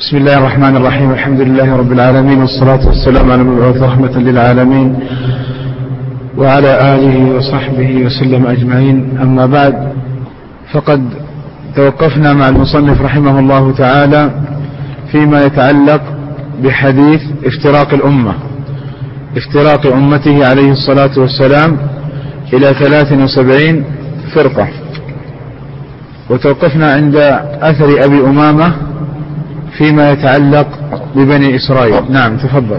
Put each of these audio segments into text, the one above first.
بسم الله الرحمن الرحيم. الحمد لله رب العالمين، والصلاة والسلام على المبعوث رحمة للعالمين وعلى آله وصحبه وسلم أجمعين. أما بعد، فقد توقفنا مع المصنف رحمه الله تعالى فيما يتعلق بحديث افتراق أمته عليه الصلاة والسلام إلى 73 فرقة، وتوقفنا عند أثر أبي أمامة فيما يتعلق ببني إسرائيل. نعم، تفضل.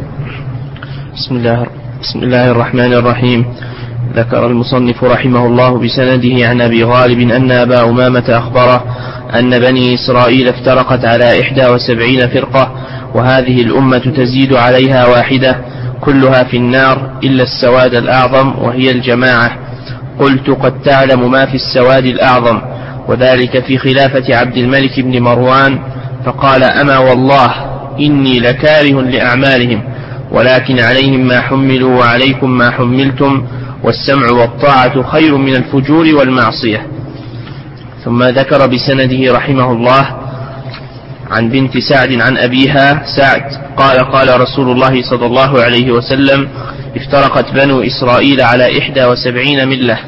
بسم الله الرحمن الرحيم. ذكر المصنف رحمه الله بسنده عن أبي غالب أن أبا أمامة أخبره أن بني إسرائيل افترقت على 71 فرقة، وهذه الأمة تزيد عليها واحدة، كلها في النار إلا السواد الأعظم وهي الجماعة. قلت: قد تعلم ما في السواد الأعظم؟ وذلك في خلافة عبد الملك بن مروان. فقال: أما والله إني لكاره لأعمالهم، ولكن عليهم ما حملوا وعليكم ما حملتم، والسمع والطاعة خير من الفجور والمعصية. ثم ذكر بسنده رحمه الله عن بنت سعد عن أبيها سعد قال: قال رسول الله صلى الله عليه وسلم: افترقت بنو إسرائيل على 71 ملة،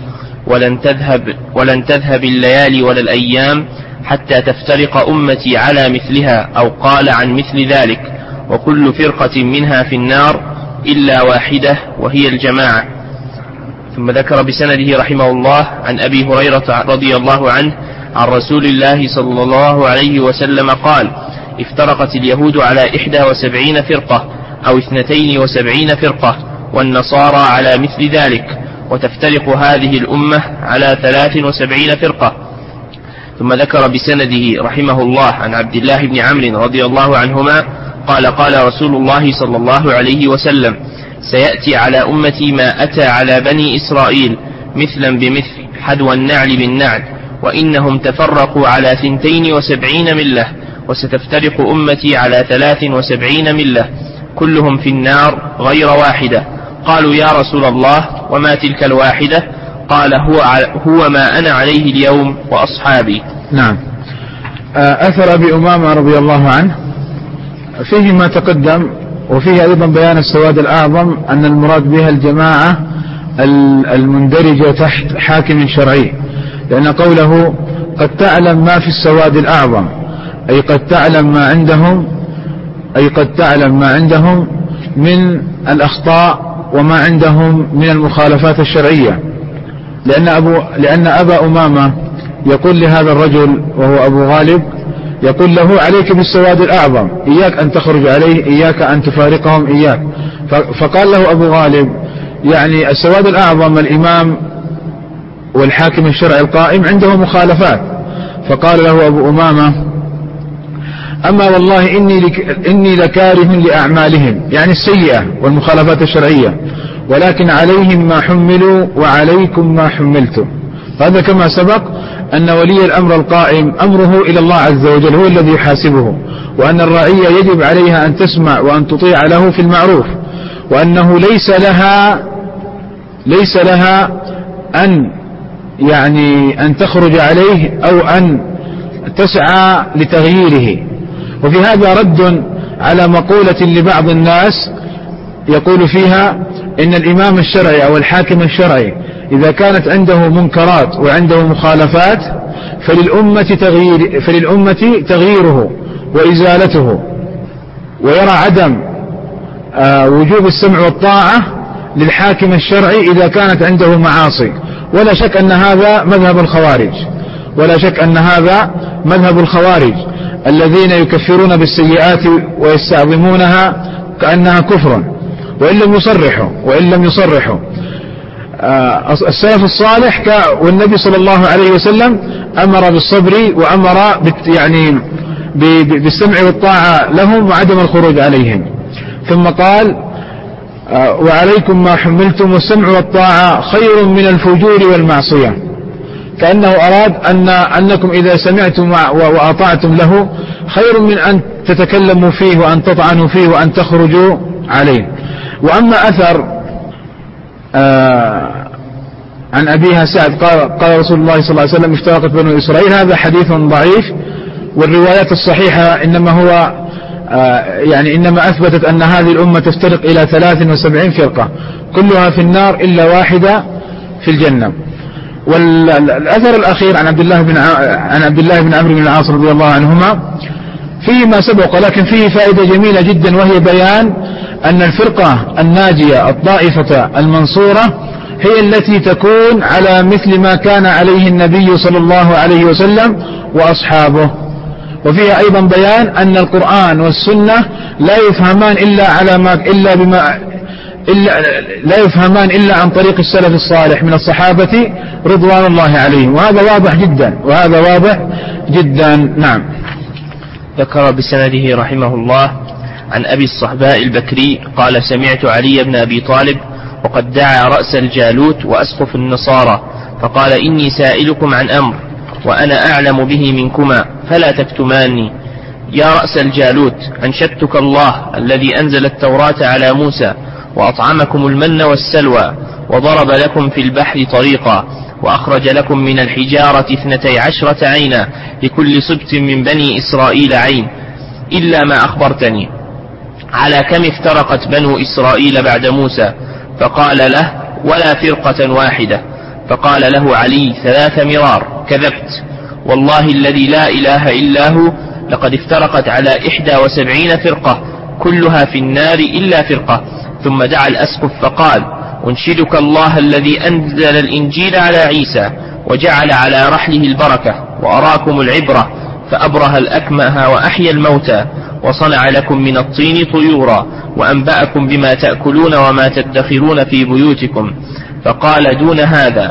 ولن تذهب الليالي ولا الأيام حتى تفترق أمتي على مثلها، أو قال عن مثل ذلك، وكل فرقة منها في النار إلا واحدة وهي الجماعة. ثم ذكر بسنده رحمه الله عن أبي هريرة رضي الله عنه عن رسول الله صلى الله عليه وسلم قال: افترقت اليهود على 71 فرقة أو 72 فرقة، والنصارى على مثل ذلك، وتفترق هذه الأمة على 73 فرقة. ثم ذكر بسنده رحمه الله عن عبد الله بن عمرو رضي الله عنهما قال: قال رسول الله صلى الله عليه وسلم: سيأتي على أمتي ما أتى على بني إسرائيل، مثلا بمثل، حدو النعل بالنعل، وإنهم تفرقوا على 72 ملة، وستفترق أمتي على 73 ملة، كلهم في النار غير واحدة. قالوا: يا رسول الله، وما تلك الواحدة؟ قال: هو ما أنا عليه اليوم وأصحابي. نعم. أثر أبي أمامة رضي الله عنه فيه ما تقدم، وفيه أيضا بيان السواد الأعظم، أن المراد بها الجماعة المندرجة تحت حاكم شرعي، لأن قوله قد تعلم ما في السواد الأعظم أي قد تعلم ما عندهم من الأخطاء وما عندهم من المخالفات الشرعية، لأن أبا أمامة يقول لهذا الرجل وهو أبو غالب، يقول له: عليك بالسواد الأعظم، إياك أن تخرج عليه، إياك أن تفارقهم، إياك. فقال له أبو غالب: يعني السواد الأعظم الإمام والحاكم الشرعي القائم عنده مخالفات. فقال له أبو أمامة: أما والله إني لكاره لأعمالهم، يعني السيئة والمخالفات الشرعية، ولكن عليهم ما حملوا وعليكم ما حملتم. هذا كما سبق أن ولي الأمر القائم أمره إلى الله عز وجل، هو الذي يحاسبه، وأن الرعية يجب عليها أن تسمع وأن تطيع له في المعروف، وأنه ليس لها أن تخرج عليه أو أن تسعى لتغييره. وفي هذا رد على مقولة لبعض الناس يقول فيها إن الإمام الشرعي أو الحاكم الشرعي إذا كانت عنده منكرات وعنده مخالفات فللأمة تغييره وإزالته، ويرى عدم وجوب السمع والطاعة للحاكم الشرعي إذا كانت عنده معاصي. ولا شك أن هذا مذهب الخوارج الذين يكفرون بالسيئات ويستعظمونها كأنها كفر وإن لم يصرحوا. السلف الصالح والنبي صلى الله عليه وسلم أمر بالصبر وأمر بالسمع والطاعة لهم وعدم الخروج عليهم. ثم قال: وعليكم ما حملتم، والسمع والطاعة خير من الفجور والمعصية، كأنه أراد أنكم إذا سمعتم وأطعتم له خير من أن تتكلموا فيه وأن تطعنوا فيه وأن تخرجوا عليه. وأما أثر عن أبيها سعد قال رسول الله صلى الله عليه وسلم: افترقت بنو إسرائيل، هذا حديث ضعيف، والروايات الصحيحة إنما هو يعني إنما أثبتت أن هذه الأمة تفترق إلى 73 فرقة كلها في النار إلا واحدة في الجنة. والأثر الأخير عن عبد الله بن عمرو بن العاص رضي الله عنهما فيه ما سبق، لكن فيه فائدة جميلة جدا، وهي بيان أن الفرقة الناجية الطائفة المنصورة هي التي تكون على مثل ما كان عليه النبي صلى الله عليه وسلم وأصحابه. وفيها أيضا بيان أن القرآن والسنة لا يفهمان إلا عن طريق السلف الصالح من الصحابة رضوان الله عليهم، وهذا واضح جدا. نعم. ذكر بسنده رحمه الله عن أبي الصهباء البكري قال: سمعت علي بن أبي طالب وقد دعا رأس الجالوت وأسقف النصارى فقال: إني سائلكم عن أمر وأنا أعلم به منكما فلا تكتماني. يا رأس الجالوت، أنشدتك الله الذي أنزل التوراة على موسى وأطعمكم المن والسلوى وضرب لكم في البحر طريقا وأخرج لكم من الحجارة 12 عينا لكل سبت من بني إسرائيل عين إلا ما أخبرتني. على كم افترقت بنو إسرائيل بعد موسى؟ فقال له: ولا فرقة واحدة. فقال له علي 3 مرار: كذبت، والله الذي لا إله إلا هو لقد افترقت على 71 فرقة كلها في النار إلا فرقة. ثم دعا الأسقف فقال: أنشدك الله الذي أنزل الإنجيل على عيسى وجعل على رحله البركة وأراكم العبرة فأبره الأكمه وأحيا الموتى وصنع لكم من الطين طيورا وأنبأكم بما تأكلون وما تدخرون في بيوتكم. فقال: دون هذا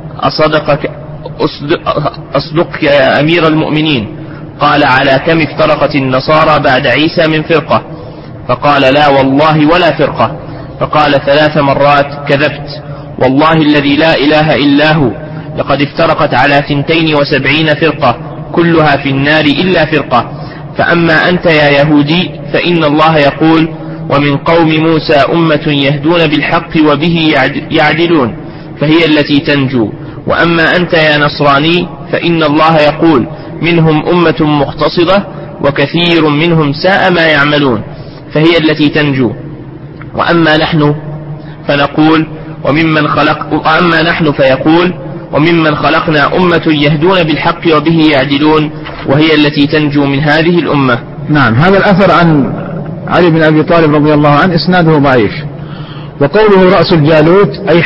أصدقك يا أمير المؤمنين. قال: على كم افترقت النصارى بعد عيسى من فرقة؟ فقال: لا والله ولا فرقة. فقال 3 مرات: كذبت، والله الذي لا إله إلا هو لقد افترقت على 72 فرقة كلها في النار إلا فرقة. فأما أنت يا يهودي فإن الله يقول: ومن قوم موسى أمة يهدون بالحق وبه يعدلون فهي التي تنجو. وأما أنت يا نصراني فإن الله يقول: منهم أمة مقتصدة وكثير منهم ساء ما يعملون فهي التي تنجو. وأما نحن فنقول: وأما نحن فيقول: وممن خلقنا أمة يهدون بالحق وبه يعدلون وهي التي تنجو من هذه الأمة. نعم. هذا الأثر عن علي بن أبي طالب رضي الله عنه إسناده ضعيف. وقوله رأس الجالوت أي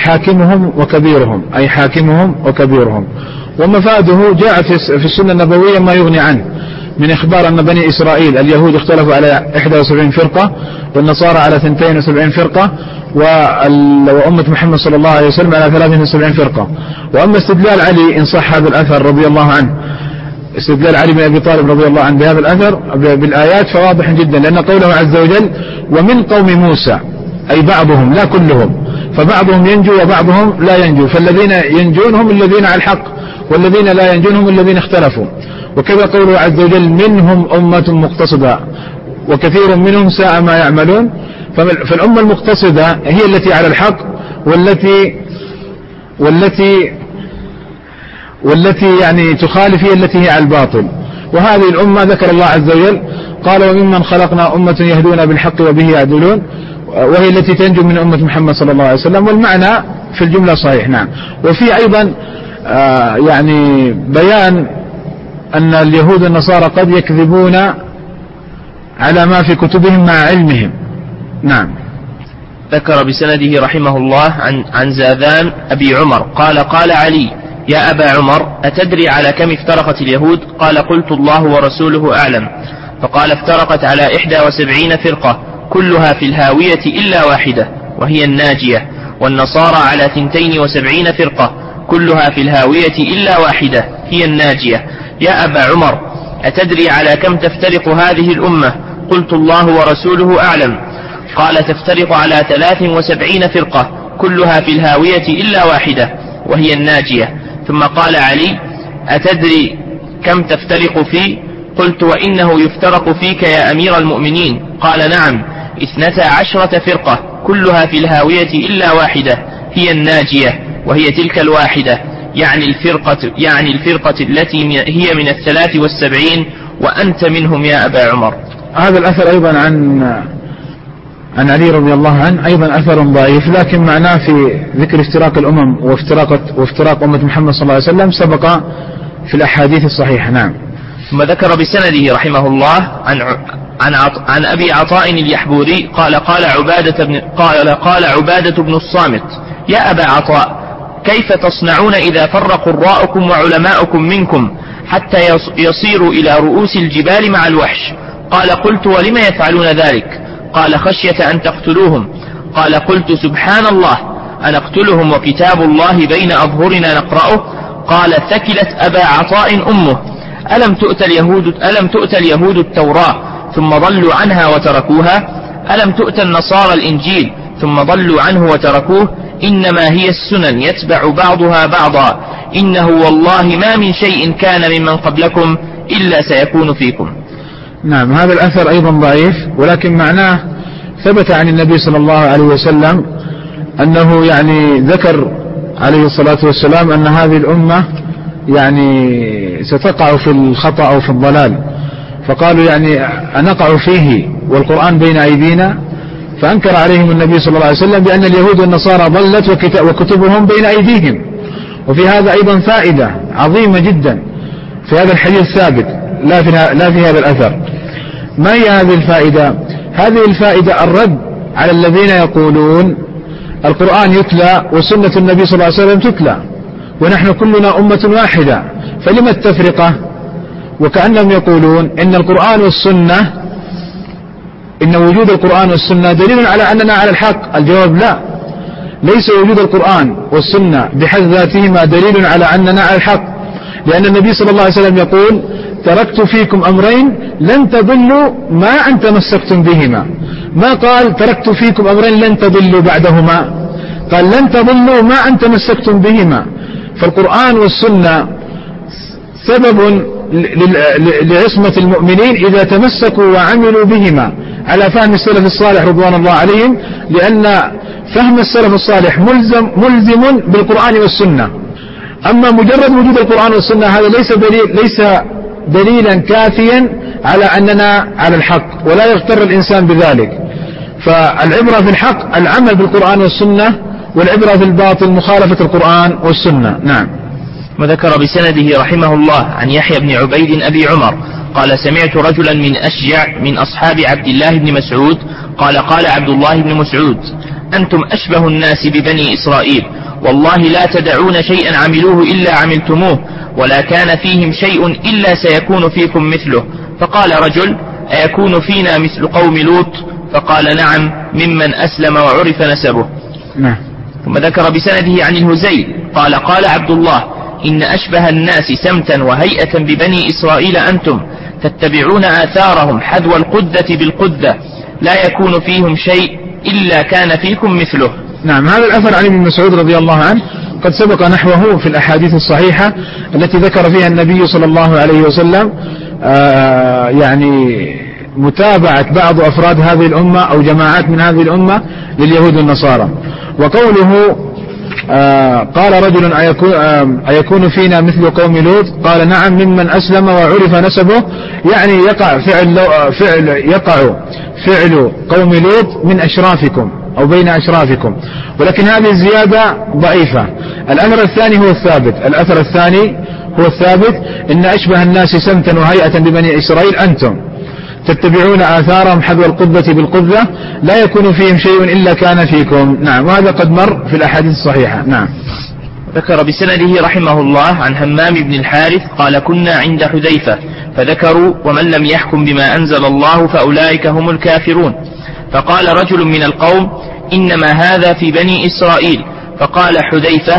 حاكمهم وكبيرهم. ومفاده جاء في السنة النبوية ما يغني عنه من إخبار أن بني إسرائيل اليهود اختلفوا على 71 فرقة والنصارى على 72 فرقة وأمة محمد صلى الله عليه وسلم على 73 فرقة. وأما استدلال علي إن صح هذا الأثر رضي الله عنه، استدلال علي بن أبي طالب رضي الله عنه بهذا الأثر بالآيات فواضح جدا، لأن قوله عز وجل: ومن قوم موسى أي بعضهم لا كلهم، فبعضهم ينجو وبعضهم لا ينجو، فالذين ينجون هم الذين على الحق والذين لا ينجون هم الذين اختلفوا. وكذا قوله عز وجل: منهم أمة مقتصدة وكثير منهم ساء ما يعملون. فالأمة المقتصدة هي التي على الحق والتي يعني تخالف هي التي هي على الباطل. وهذه الأمة ذكر الله عز وجل قال: وممن خلقنا أمة يهدون بالحق وبه يعدلون وهي التي تنجو من أمة محمد صلى الله عليه وسلم. والمعنى في الجملة صحيح. نعم. وفي أيضا يعني بيان أن اليهود والنصارى قد يكذبون على ما في كتبهم مع علمهم. نعم. ذكر بسنده رحمه الله عن زاذان أبي عمر قال علي: يا أبا عمر، أتدري على كم افترقت اليهود؟ قال: قلت: الله ورسوله أعلم. فقال: افترقت على 71 فرقة كلها في الهاوية إلا واحدة وهي الناجية. والنصارى على 72 فرقة كلها في الهاوية إلا واحدة هي الناجية. يا أبا عمر، أتدري على كم تفترق هذه الأمة؟ قلت: الله ورسوله أعلم. قال: تفترق على 73 فرقة كلها في الهاوية إلا واحدة وهي الناجية. ثم قال علي: أتدري كم تفترق فيه؟ قلت: وإنه يفترق فيك يا أمير المؤمنين. قال: نعم، 12 فرقة كلها في الهاوية إلا واحدة هي الناجية وهي تلك الواحدة، يعني الفرقة التي هي من 73 وأنت منهم يا أبا عمر. هذا الأثر أيضا عن علي رضي الله عنه أيضا أثر ضعيف، لكن معناه في ذكر افتراق الأمم وافتراق أمة محمد صلى الله عليه وسلم سبق في الأحاديث الصحيحة. نعم. ثم ذكر بسنده رحمه الله عن أبي عطاء اليحبوري قال قال عبادة بن الصامت: يا أبا عطاء، كيف تصنعون إذا فر قراءكم وعلماؤكم منكم حتى يصيروا إلى رؤوس الجبال مع الوحش؟ قال: قلت: ولم يفعلون ذلك؟ قال: خشية أن تقتلوهم. قال: قلت: سبحان الله، أنقتلهم وكتاب الله بين أظهرنا نقرأه؟ قال: ثكلت أبا عطاء أمه، ألم تؤت اليهود التوراة ثم ضلوا عنها وتركوها؟ ألم تؤت النصارى الإنجيل ثم ضلوا عنه وتركوه؟ إنما هي السنن يتبع بعضها بعضا، إنه والله ما من شيء كان ممن قبلكم إلا سيكون فيكم. نعم. هذا الأثر أيضا ضعيف، ولكن معناه ثبت عن النبي صلى الله عليه وسلم أنه يعني ذكر عليه الصلاة والسلام أن هذه الأمة يعني ستقع في الخطأ أو في الضلال، فقالوا يعني أنقع فيه والقرآن بين أيدينا؟ فأنكر عليهم النبي صلى الله عليه وسلم بأن اليهود والنصارى ضلت وكتبهم بين أيديهم. وفي هذا أيضا فائدة عظيمة جدا في هذا الحديث الثابت، لا في هذا الأثر. ما هي هذه الفائدة؟ هذه الفائدة الرد على الذين يقولون القرآن يتلى وسنة النبي صلى الله عليه وسلم تتلى ونحن كلنا أمة واحدة، فلما التفرقة؟ وكأنهم يقولون إن القرآن والسنة، إن وجود القرآن والسنة دليل على أننا على الحق. الجواب: لا، ليس وجود القرآن والسنة بحد ذاتهما دليل على أننا على الحق، لأن النبي صلى الله عليه وسلم يقول: تركت فيكم أمرين لن تضلوا ما أن تمسكتم بهما. ما قال تركت فيكم أمرين لن تضلوا بعدهما، قال لن تضلوا ما أن تمسكتم بهما. فالقرآن والسنة سبب لعصمة المؤمنين إذا تمسكوا وعملوا بهما على فهم السلف الصالح رضوان الله عليهم، لأن فهم السلف الصالح ملزم بالقرآن والسنة. أما مجرد وجود القرآن والسنة هذا ليس دليلا كافيا على أننا على الحق، ولا يغتر الإنسان بذلك. فالعبرة في الحق العمل بالقرآن والسنة، والعبرة في الباطل مخالفة القرآن والسنة. نعم. وذكر بسنده رحمه الله عن يحيى بن عبيد أبي عمر قال: سمعت رجلا من أشجع من أصحاب عبد الله بن مسعود قال: قال عبد الله بن مسعود: أنتم أشبه الناس ببني إسرائيل، والله لا تدعون شيئا عملوه إلا عملتموه، ولا كان فيهم شيء إلا سيكون فيكم مثله. فقال رجل: أيكون فينا مثل قوم لوط؟ فقال: نعم، ممن أسلم وعرف نسبه. نعم. ثم ذكر بسنده عن الهزيل قال: قال عبد الله: إن أشبه الناس سمتا وهيئة ببني إسرائيل أنتم، تتبعون آثارهم حذو القدة بالقدة، لا يكون فيهم شيء إلا كان فيكم مثله. نعم. هذا الأثر عن ابن مسعود رضي الله عنه قد سبق نحوه في الأحاديث الصحيحة التي ذكر فيها النبي صلى الله عليه وسلم يعني متابعة بعض أفراد هذه الأمة أو جماعات من هذه الأمة لليهود والنصارى. وقوله قال رجل: أيكون فينا مثل قوم لوط؟ قال: نعم، ممن أسلم وعرف نسبه، يعني يقع فعل قوم لوط من أشرافكم أو بين أشرافكم. ولكن هذه الزيادة ضعيفة. الأثر الثاني هو الثابت: إن أشبه الناس سمتا وهيئة ببني إسرائيل أنتم، تتبعون آثارهم حذو القذة بالقذة، لا يكون فيهم شيء إلا كان فيكم. نعم. وهذا قد مر في الأحاديث الصحيحة. نعم. ذكر بسنده رحمه الله عن همام بن الحارث قال: كنا عند حذيفة فذكروا: ومن لم يحكم بما أنزل الله فأولئك هم الكافرون. فقال رجل من القوم: إنما هذا في بني إسرائيل. فقال حذيفة: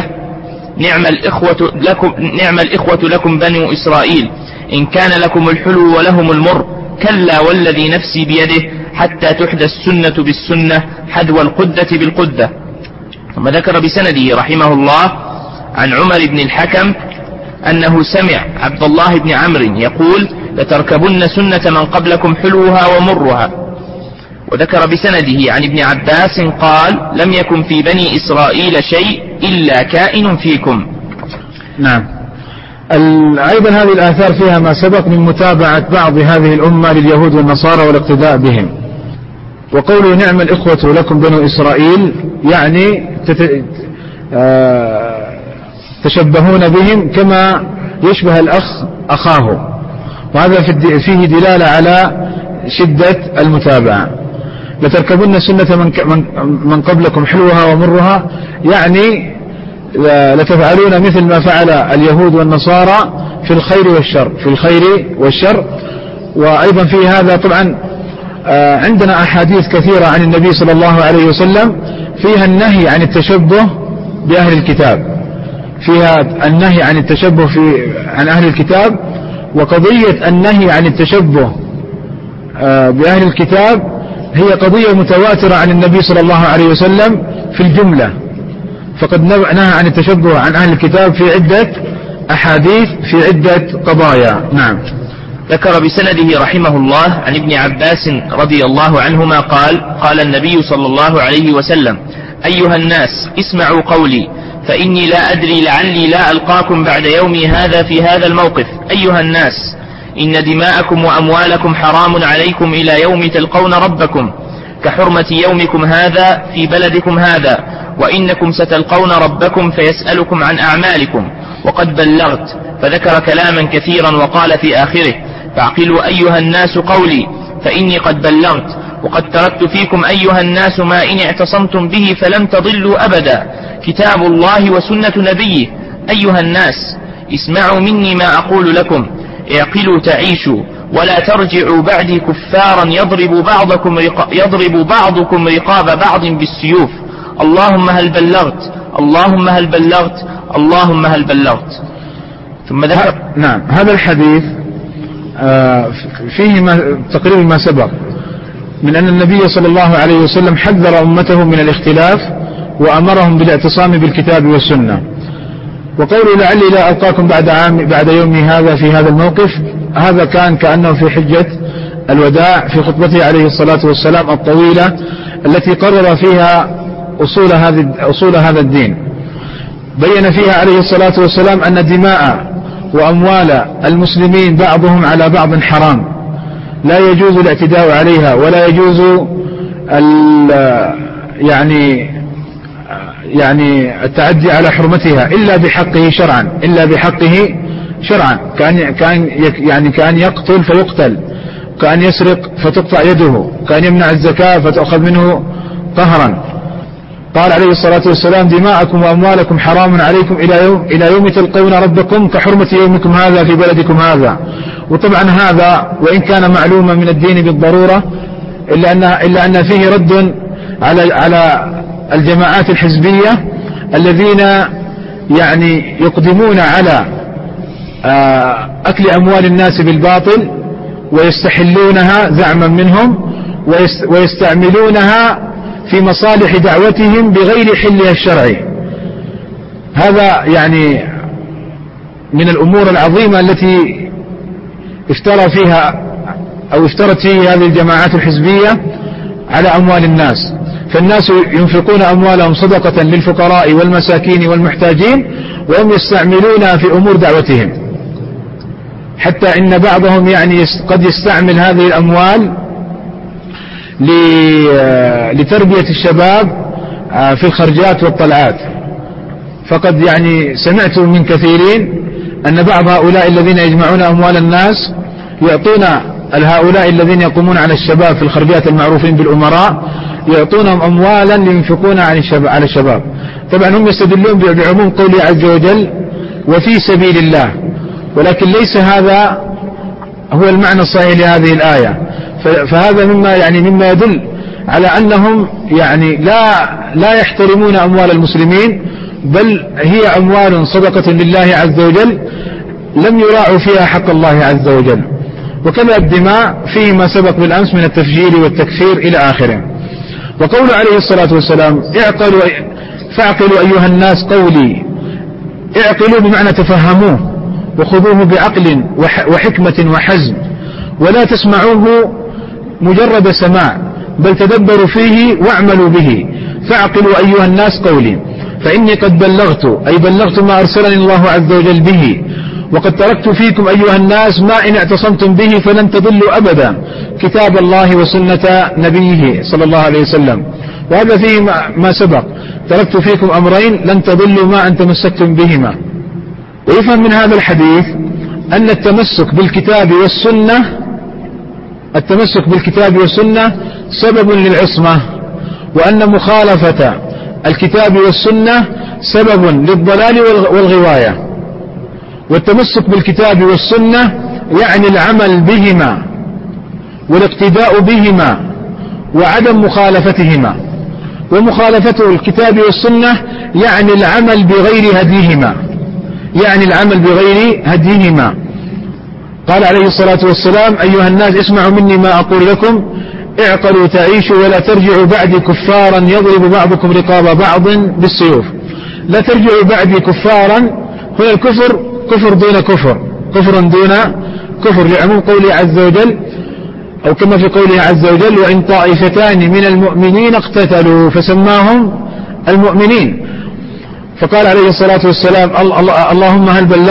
نعم الإخوة لكم بنو إسرائيل، إن كان لكم الحلو ولهم المر، كلا والذي نفسي بيده حتى تحدى السنة بالسنة حذو القدة بالقدة. ثم ذكر بسنده رحمه الله عن عمر بن الحكم أنه سمع عبد الله بن عمرو يقول: لتركبن سنة من قبلكم حلوها ومرها. وذكر بسنده عن ابن عباس قال: لم يكن في بني إسرائيل شيء إلا كائن فيكم. نعم. أيضا هذه الآثار فيها ما سبق من متابعة بعض هذه الأمة لليهود والنصارى والاقتداء بهم. وقوله نعم الإخوة لكم بنو إسرائيل يعني تشبهون بهم كما يشبه الأخ أخاه، وهذا فيه دلالة على شدة المتابعة. لتركبن سنة من قبلكم حلوها ومرها، يعني لتفعلون مثل ما فعل اليهود والنصارى في الخير والشر. وأيضا في هذا طبعا عندنا أحاديث كثيرة عن النبي صلى الله عليه وسلم فيها النهي عن التشبه بأهل الكتاب، فيها النهي عن التشبه عن أهل الكتاب. وقضية النهي عن التشبه بأهل الكتاب هي قضية متواترة عن النبي صلى الله عليه وسلم في الجملة، فقد نهى عن التشبه عن أهل الكتاب في عدة أحاديث في عدة قضايا. نعم. ذكر بسنده رحمه الله عن ابن عباس رضي الله عنهما قال النبي صلى الله عليه وسلم: أيها الناس اسمعوا قولي فإني لا أدري لعلي لا ألقاكم بعد يومي هذا في هذا الموقف. أيها الناس إن دماءكم وأموالكم حرام عليكم إلى يوم تلقون ربكم كحرمة يومكم هذا في بلدكم هذا، وإنكم ستلقون ربكم فيسألكم عن أعمالكم وقد بلغت. فذكر كلاما كثيرا وقال في آخره: فاعقلوا أيها الناس قولي فإني قد بلغت، وقد تركت فيكم أيها الناس ما إن اعتصمتم به فلم تضلوا أبدا، كتاب الله وسنة نبيه. أيها الناس اسمعوا مني ما أقول لكم، اعقلوا تعيشوا، ولا ترجعوا بعدي كفارا يضرب بعضكم رقاب بعض بالسيوف. اللهم هل بلغت، اللهم هل بلغت، اللهم هل بلغت. ثم ذكر نعم هذا الحديث فيه تقريبا ما سبق من أن النبي صلى الله عليه وسلم حذر أمته من الاختلاف وأمرهم بالاعتصام بالكتاب والسنة. وقوله لعلي لا ألقاكم بعد يومي هذا في هذا الموقف، هذا كان كأنه في حجة الوداع في خطبته عليه الصلاة والسلام الطويلة التي قرر فيها أصول هذا الدين. بين فيها عليه الصلاة والسلام أن دماء وأموال المسلمين بعضهم على بعض حرام، لا يجوز الاعتداء عليها، ولا يجوز يعني التعدي على حرمتها إلا بحقه شرعا، كأن يقتل فيقتل، كأن يسرق فتقطع يده، كأن يمنع الزكاة فتأخذ منه قهرا. قال عليه الصلاة والسلام: دماءكم وأموالكم حرام عليكم إلى يوم تلقون ربكم كحرمة يومكم هذا في بلدكم هذا. وطبعا هذا وإن كان معلوما من الدين بالضرورة إلا أن فيه رد على الجماعات الحزبية الذين يعني يقدمون على أكل أموال الناس بالباطل ويستحلونها زعما منهم ويستعملونها في مصالح دعوتهم بغير حلها الشرعي. هذا يعني من الأمور العظيمة التي افترت فيه هذه الجماعات الحزبية على أموال الناس. فالناس ينفقون أموالهم صدقة للفقراء والمساكين والمحتاجين، وهم يستعملونها في أمور دعوتهم، حتى إن بعضهم يعني قد يستعمل هذه الأموال لتربية الشباب في الخرجات والطلعات. فقد يعني سمعت من كثيرين أن بعض هؤلاء الذين يجمعون أموال الناس يعطون هؤلاء الذين يقومون على الشباب في الخرجات المعروفين بالأمراء، يعطونهم أموالا لينفقون على الشباب. طبعا هم يستدلون بعموم قوله عز وجل: وفي سبيل الله، ولكن ليس هذا هو المعنى الصحيح لهذه الآية. فهذا مما يدل على أنهم يعني لا يحترمون أموال المسلمين، بل هي أموال صدقة لله عز وجل لم يراعوا فيها حق الله عز وجل. وكذا الدماء فيه ما سبق بالأمس من التفجير والتكفير إلى آخره. وقول عليه الصلاة والسلام: فاعقلوا أيها الناس قولي، اعقلوا بمعنى تفهموه وخذوه بعقل وحكمة وحزم، ولا تسمعوه مجرد سماع، بل تدبروا فيه واعملوا به. فاعقلوا أيها الناس قولي فإني قد بلغت، أي بلغت ما أرسلني الله عز وجل به، وقد تركت فيكم أيها الناس ما إن اعتصمتم به فلن تضلوا أبدا، كتاب الله وسنة نبيه صلى الله عليه وسلم. وهذا فيه ما سبق، تركت فيكم أمرين لن تضلوا ما أن تمسكتم بهما. ويفهم من هذا الحديث أن التمسك بالكتاب والسنة سبب للعصمة، وأن مخالفة الكتاب والسنة سبب للضلال والغواية. والتمسك بالكتاب والسنة يعني العمل بهما والاقتداء بهما وعدم مخالفتهما، ومخالفة الكتاب والسنة يعني العمل بغير هديهما. قال عليه الصلاة والسلام: أيها الناس اسمعوا مني ما أقول لكم، اعقلوا تعيشوا ولا ترجعوا بعدي كفارا يضرب بعضكم رقاب بعض بالسيوف. لا ترجعوا بعدي كفارا، هنا الكفر كفر دون كفر، لعموم قوله عز وجل، أو كما في قوله عز وجل: وإن طائفتان من المؤمنين اقتتلوا فسماهم المؤمنين. فقال عليه الصلاة والسلام: اللهم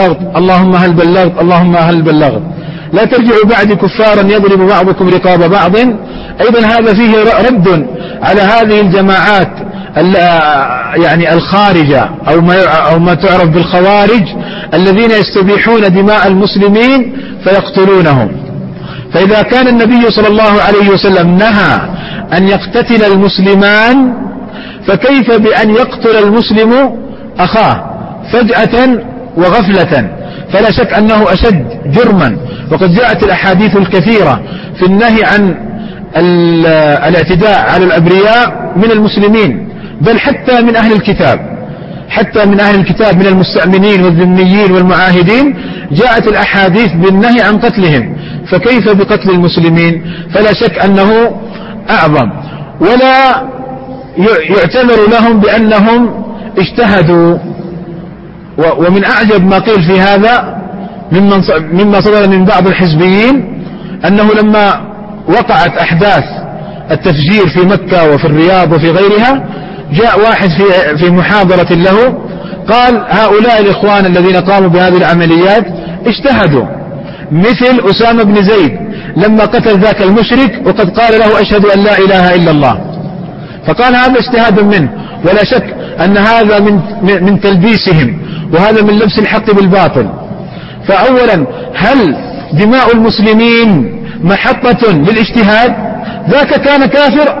هل بلغت. لا ترجعوا بعد كفارا يضرب بعضكم رقاب بعض. أيضا هذا فيه رد على هذه الجماعات يعني الخارجة أو ما تعرف بالخوارج، الذين يستبيحون دماء المسلمين فيقتلونهم. فإذا كان النبي صلى الله عليه وسلم نهى أن يقتتل المسلمان، فكيف بأن يقتل المسلم أخاه فجأة وغفلة؟ فلا شك أنه أشد جرما. وقد جاءت الأحاديث الكثيرة في النهي عن الاعتداء على الأبرياء من المسلمين، بل حتى من أهل الكتاب من المستأمنين والذميين والمعاهدين، جاءت الأحاديث بالنهي عن قتلهم، فكيف بقتل المسلمين؟ فلا شك أنه أعظم. ولا يعتذر لهم بأنهم اجتهدوا. ومن أعجب ما قيل في هذا مما صدر من بعض الحزبيين، أنه لما وقعت أحداث التفجير في مكة وفي الرياض وفي غيرها، جاء واحد في محاضرة له قال: هؤلاء الإخوان الذين قاموا بهذه العمليات اجتهدوا، مثل أسامة بن زيد لما قتل ذاك المشرك وقد قال له: أشهد أن لا إله إلا الله. فقال: هذا اجتهاد منه. ولا شك أن هذا من تلبيسهم، وهذا من لبس الحق بالباطل. فأولا، هل دماء المسلمين محطة للاجتهاد؟ ذاك كان كافر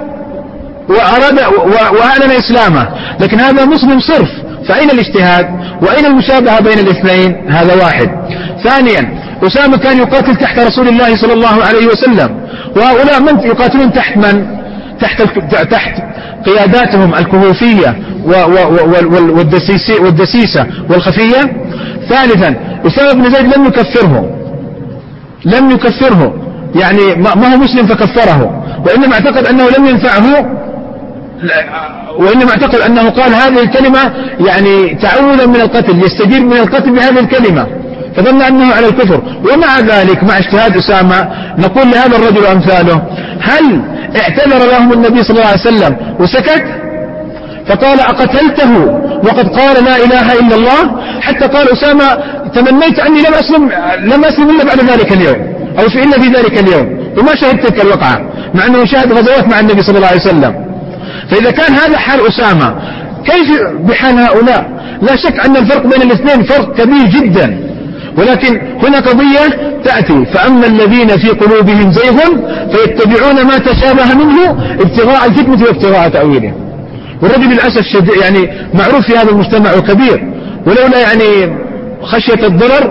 وأعلن إسلامه، لكن هذا مسلم صرف، فأين الاجتهاد وأين المشابهة بين الاثنين؟ هذا واحد. ثانيا، أسامة كان يقاتل تحت رسول الله صلى الله عليه وسلم، وهؤلاء من يقاتلون تحت من؟ تحت قياداتهم الكهوفية والدسيسة والخفية. ثالثا، أسامة بن زيد لم يكفره، يعني ما هو مسلم فكفره، وإنما اعتقد أنه لم ينفعه، وإنما اعتقد أنه قال هذه الكلمة يعني تعوذا من القتل، يستجير من القتل بهذه الكلمة، فظن أنه على الكفر. ومع ذلك مع اجتهاد أسامة نقول لهذا الرجل وأمثاله: هل اعتذر لهم النبي صلى الله عليه وسلم وسكت؟ فقال: أقتلته وقد قال لا إله إلا الله؟ حتى قال أسامة: تمنيت أني لم أسلم إلا بعد ذلك اليوم، أو إلا في ذلك اليوم، وما شهدت تلك الوقعة، مع أنه شاهد غزوات مع النبي صلى الله عليه وسلم. فإذا كان هذا حال أسامة، كيف بحال هؤلاء؟ لا شك أن الفرق بين الاثنين فرق كبير جدا، ولكن هنا قضية تأتي: فأما الذين في قلوبهم زيغ فيتبعون ما تشابه منه ابتغاء الفتنة وابتغاء تأويله. والرجل للأسف يعني معروف في هذا المجتمع وكبير، ولولا يعني خشية الضرر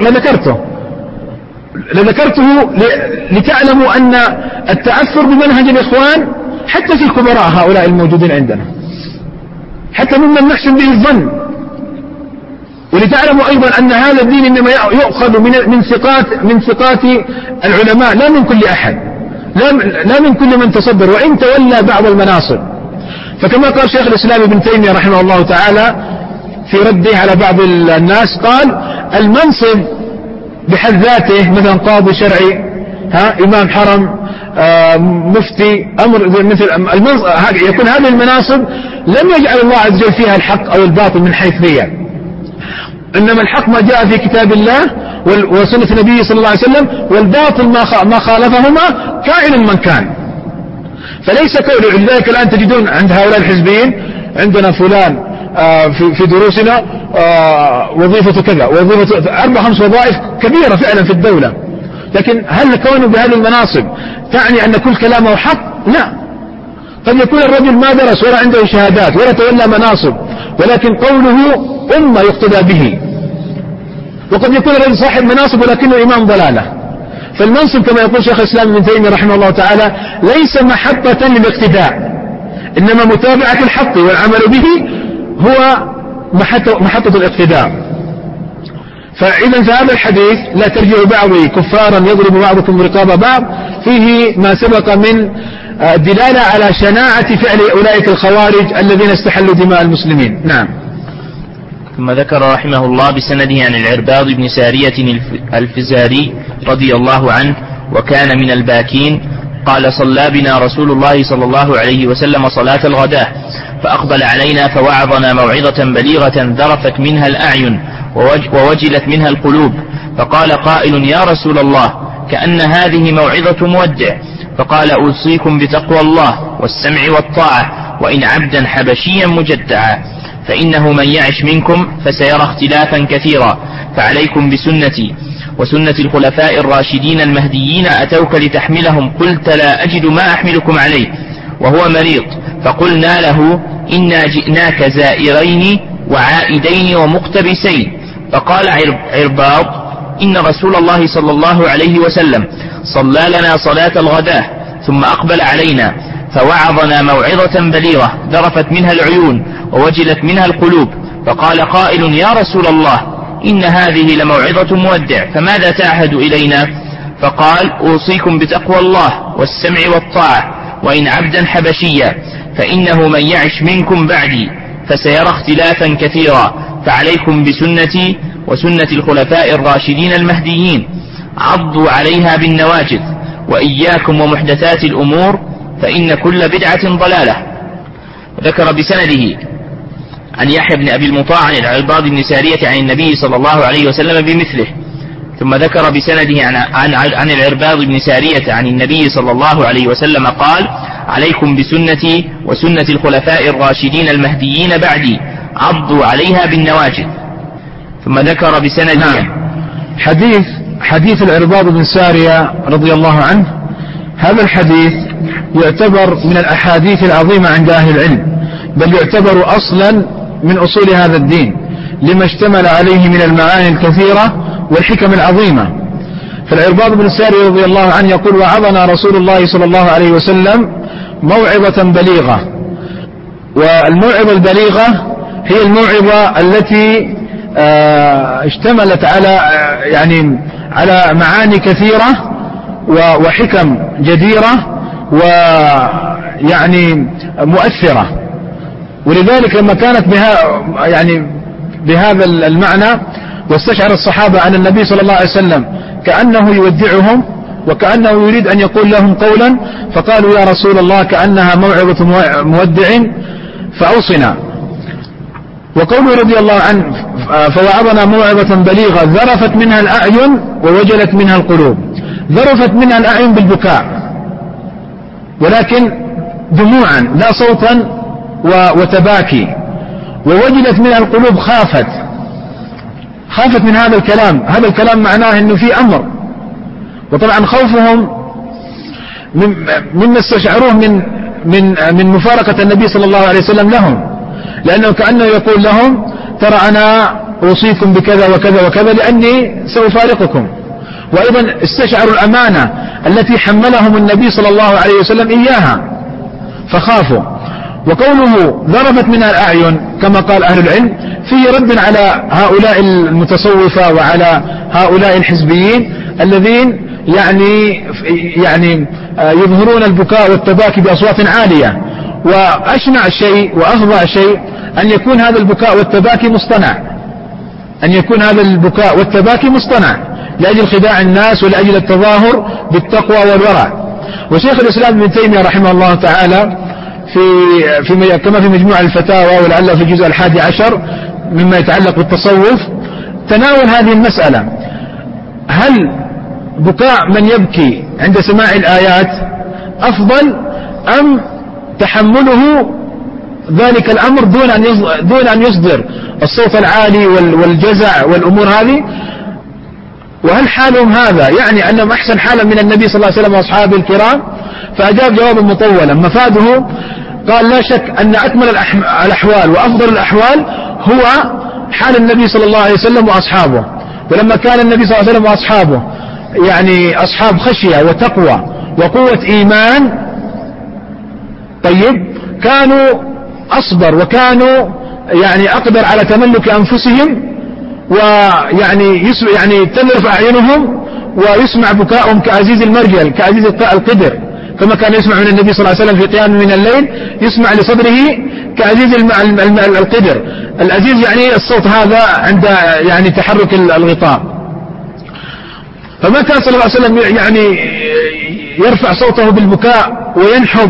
لذكرته لتعلموا أن التأثر بمنهج الإخوان حتى في الكبراء هؤلاء الموجودين عندنا، حتى ممن نحسن به الظن، ولتعلموا أيضا أن هذا الدين إنما يؤخذ من ثقات العلماء، لا من كل أحد، لا من كل من تصدر وإن تولى بعض المناصب. فكما قال شيخ الإسلام ابن تيمية رحمه الله تعالى في رده على بعض الناس، قال: المنصب بحد ذاته، مثلا قاضي شرعي، إمام حرم، مفتي، أمر مثل المنصب، يكون هذه المناصب لم يجعل الله عز وجل فيها الحق أو الباطل من حيث هي، إنما الحق ما جاء في كتاب الله وسنة النبي صلى الله عليه وسلم، والباطل ما خالفهما كائن من كان. فليس كون لذلك الآن تجدون عند هؤلاء الحزبيين عندنا فلان في دروسنا وظيفة كذا، وظيفة 4-5 وظائف كبيرة فعلا في الدولة، لكن هل كونه بهذه المناصب تعني أن كل كلامه حق؟ لا. قد يكون الرجل ما درس ولا عنده شهادات ولا تولى مناصب، ولكن قوله أمة يقتدى به. وقد يكون الرجل صاحب مناصب ولكنه إمام ضلالة. فالمنصب كما يقول شيخ الإسلام ابن تيمية رحمه الله تعالى ليس محطة للاقتداء، إنما متابعة الحق والعمل به هو محطة الاقتداء. فإذا فهذا الحديث لا ترجع بعضي كفارا يضرب بعضكم رقاب بعض فيه ما سبق من دلالة على شناعة فعل أولئك الخوارج الذين استحلوا دماء المسلمين. نعم. ثم ذكر رحمه الله بسنده عن العرباض بن سارية الفزاري رضي الله عنه وكان من الباكين قال: صلى بنا رسول الله صلى الله عليه وسلم صلاة الغداة فأقبل علينا فوعظنا موعظة بليغة ذرفت منها الأعين ووجلت منها القلوب، فقال قائل: يا رسول الله كأن هذه موعظة مودع، فقال: أوصيكم بتقوى الله والسمع والطاعة وإن عبدا حبشيا مجدعا، فإنه من يعش منكم فسيرى اختلافا كثيرا، فعليكم بسنتي وسنة الخلفاء الراشدين المهديين أتوك لتحملهم قلت لا أجد ما أحملكم عليه وهو مريض، فقلنا له إنا جئناك زائرين وعائدين ومقتبسين، فقال عرباض: إن رسول الله صلى الله عليه وسلم صلى لنا صلاة الغداة ثم أقبل علينا فوعظنا موعظة بليغة ذرفت منها العيون ووجلت منها القلوب، فقال قائل: يا رسول الله إن هذه لموعظة مودع، فماذا تعهد إلينا؟ فقال: أوصيكم بتقوى الله والسمع والطاعة وإن عبدا حبشيا، فإنه من يعش منكم بعدي فسيرى اختلافا كثيرا، فعليكم بسنتي وسنة الخلفاء الراشدين المهديين، عضوا عليها بالنواجذ، وإياكم ومحدثات الأمور فإن كل بدعة ضلالة. ذكر بسنده عن يحيى بن أبي المطاع عن العرباض بن سارية عن النبي صلى الله عليه وسلم بمثله. ثم ذكر بسنده عن العرباض بن سارية عن النبي صلى الله عليه وسلم قال: عليكم بسنتي وسنة الخلفاء الراشدين المهديين بعدي، عضوا عليها بالنواجذ. ثم ذكر بسنده حديث العرباض بن سارية رضي الله عنه. هذا الحديث يعتبر من الأحاديث العظيمة عند أهل العلم، بل يعتبر أصلا من أصول هذا الدين لما اشتمل عليه من المعاني الكثيرة والحكم العظيمة. فالعرباض بن سارية رضي الله عنه يقول: وعظنا رسول الله صلى الله عليه وسلم موعظة بليغة. والموعظة البليغة هي الموعظة التي اشتملت على معاني كثيرة وحكم جديرة مؤثرة. ولذلك لما كانت بهذا المعنى واستشعر الصحابة أن النبي صلى الله عليه وسلم كأنه يودعهم وكأنه يريد أن يقول لهم قولا، فقالوا: يا رسول الله كأنها موعظة مودع فأوصنا. وقوله رضي الله عنه: فوعظنا موعظة بليغة ذرفت منها الأعين ووجلت منها القلوب. ذرفت منها الأعين بالبكاء، ولكن دموعا لا صوتا وتباكي، ووجلت منها القلوب، خافت من هذا الكلام. هذا الكلام معناه أنه في أمر. وطبعا خوفهم مما استشعروه من مفارقة النبي صلى الله عليه وسلم لهم، لأنه كأنه يقول لهم: ترى أنا أوصيكم بكذا وكذا وكذا لأني سأفارقكم. وأيضا استشعروا الأمانة التي حملهم النبي صلى الله عليه وسلم إياها فخافوا. وقوله ذرفت منها الأعين كما قال أهل العلم فيه رد على هؤلاء المتصوفة وعلى هؤلاء الحزبيين الذين يظهرون البكاء والتباكي بأصوات عالية. وأشنع شيء وأفظع شيء أن يكون هذا البكاء والتباكي مصطنع لأجل خداع الناس ولأجل التظاهر بالتقوى والورع. وشيخ الإسلام ابن تيمية رحمه الله تعالى كما في مجموع الفتاوى ولعل في الجزء 11 مما يتعلق بالتصوف تناول هذه المسألة: هل بكاء من يبكي عند سماع الآيات أفضل أم تحمله ذلك الأمر دون أن يصدر الصوت العالي والجزع والأمور هذه؟ وهل حالهم هذا يعني أنهم أحسن حالا من النبي صلى الله عليه وسلم وأصحابه الكرام؟ فأجاب جوابا مطولا مفاده قال: لا شك أن أكمل الأحوال وأفضل الأحوال هو حال النبي صلى الله عليه وسلم وأصحابه. ولما كان النبي صلى الله عليه وسلم وأصحابه يعني أصحاب خشية وتقوى وقوة إيمان، طيب، كانوا أصبر وكانوا يعني أقدر على تملك أنفسهم، ويعني تذرف أعينهم ويسمع بكاؤهم كعزيز المرجل كعزيز القدر، كما كان يسمع من النبي صلى الله عليه وسلم في قيام من الليل يسمع لصدره كعزيز القدر. العزيز يعني الصوت هذا عند يعني تحرك الغطاء. فما كان صلى الله عليه وسلم يعني يرفع صوته بالبكاء وينحب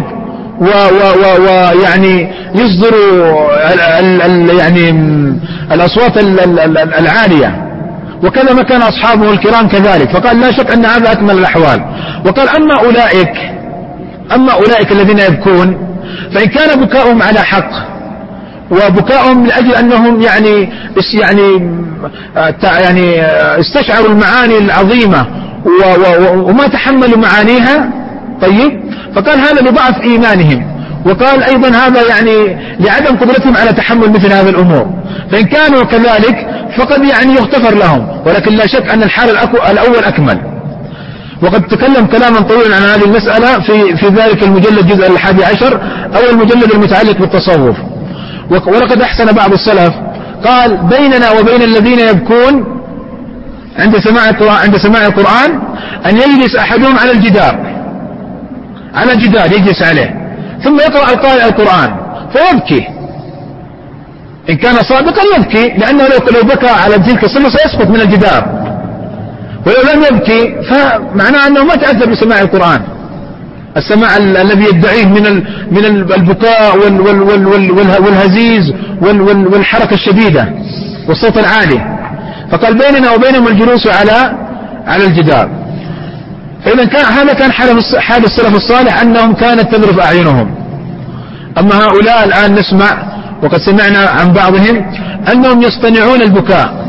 ويعني يصدر يعني الأصوات العالية، وكذا ما كان أصحابه الكرام كذلك. فقال: لا شك أن هذا أكمل الأحوال. وقال: أما أولئك الذين يبكون فإن كان بكاؤهم على حق وبكاؤهم لأجل أنهم يعني استشعروا المعاني العظيمة وما تحملوا معانيها، طيب، فقال هذا لضعف إيمانهم، وقال أيضا هذا يعني لعدم قدرتهم على تحمل مثل هذه الأمور. فإن كانوا كذلك فقد يعني يغتفر لهم، ولكن لا شك أن الحال الأول أكمل. وقد تكلم كلاما طويلا عن هذه المسألة في ذلك المجلد جزء 11 أو المجلد المتعلق بالتصوف. ولقد أحسن بعض السلف قال: بيننا وبين الذين يبكون عند سماع القرآن أن يجلس أحدهم على الجدار يجلس عليه، ثم يقرأ القارئ القرآن فيبكي. إن كان صادقا يبكي، لأنه لو بكى على تلك الصفة سيسقط من الجدار، ولو لم يبكي فمعناه أنه ما تأثر بسماع القرآن، السماع الذي يدعيه من البكاء والهزيز والحركة الشديدة والصوت العالي. فقال: بيننا وبينهم الجلوس على الجدار. فإذا هذا كان حال السلف الصالح، أنهم كانت تذرف أعينهم. أما هؤلاء الآن نسمع، وقد سمعنا عن بعضهم، أنهم يصطنعون البكاء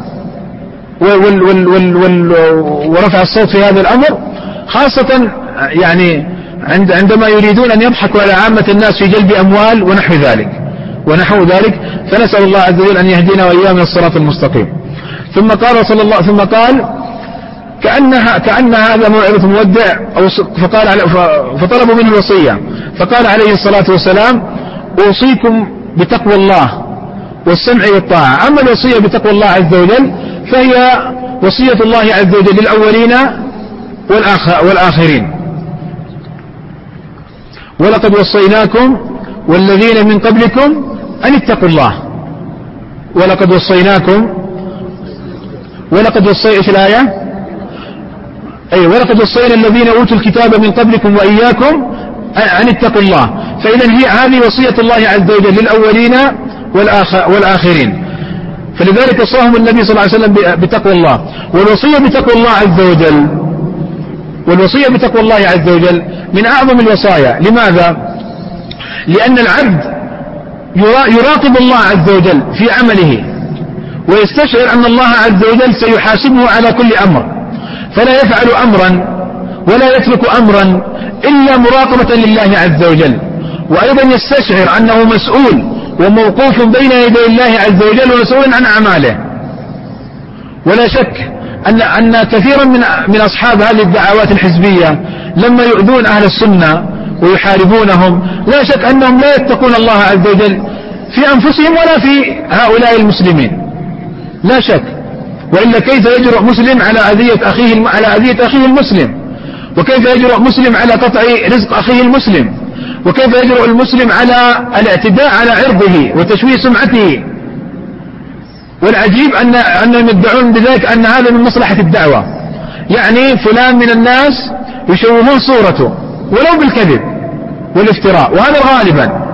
ورفع الصوت في هذا الأمر، خاصة يعني عندما يريدون أن يضحكوا على عامة الناس في جلب أموال ونحو ذلك. فنسأل الله عز وجل أن يهدينا وإياهم الصراط المستقيم. ثم قال كأن هذا موعظة مودع، فطلبوا منه الوصية، فقال عليه الصلاة والسلام: أوصيكم بتقوى الله والسمع والطاعة. أما الوصية بتقوى الله عز وجل فهي وصية الله عز وجل للأولين والآخرين: ولقد وصيناكم والذين من قبلكم أن اتقوا الله. ولقد إيش الآية؟ ولقد وصينا الذين أوتوا الكتاب من قبلكم وإياكم أن اتقوا الله. فإذا هذه وصية الله عز وجل للأولين والآخرين. فلذلك وصاهم النبي صلى الله عليه وسلم بتقوى الله. والوصية بتقوى الله عز وجل من أعظم الوصايا. لماذا؟ لأن العبد يراقب الله عز وجل في عمله، ويستشعر أن الله عز وجل سيحاسبه على كل أمر، فلا يفعل أمرا ولا يترك أمرا إلا مراقبة لله عز وجل. وأيضا يستشعر أنه مسؤول وموقوف بين يدي الله عز وجل ومسؤول عن أعماله. ولا شك أن كثيرا من أصحاب هذه الدعوات الحزبية لما يؤذون أهل السنة ويحاربونهم، لا شك أنهم لا يتقون الله عز وجل في أنفسهم ولا في هؤلاء المسلمين، لا شك. وإلا كيف يجرؤ مسلم على أذية أخيه المسلم؟ وكيف يجرؤ مسلم على قطع رزق أخيه المسلم؟ وكيف يجرؤ المسلم على الاعتداء على عرضه وتشويه سمعته؟ والعجيب أنهم يدعون بذلك أن هذا من مصلحة الدعوة، يعني فلان من الناس يشوهون صورته ولو بالكذب والافتراء، وهذا غالبا.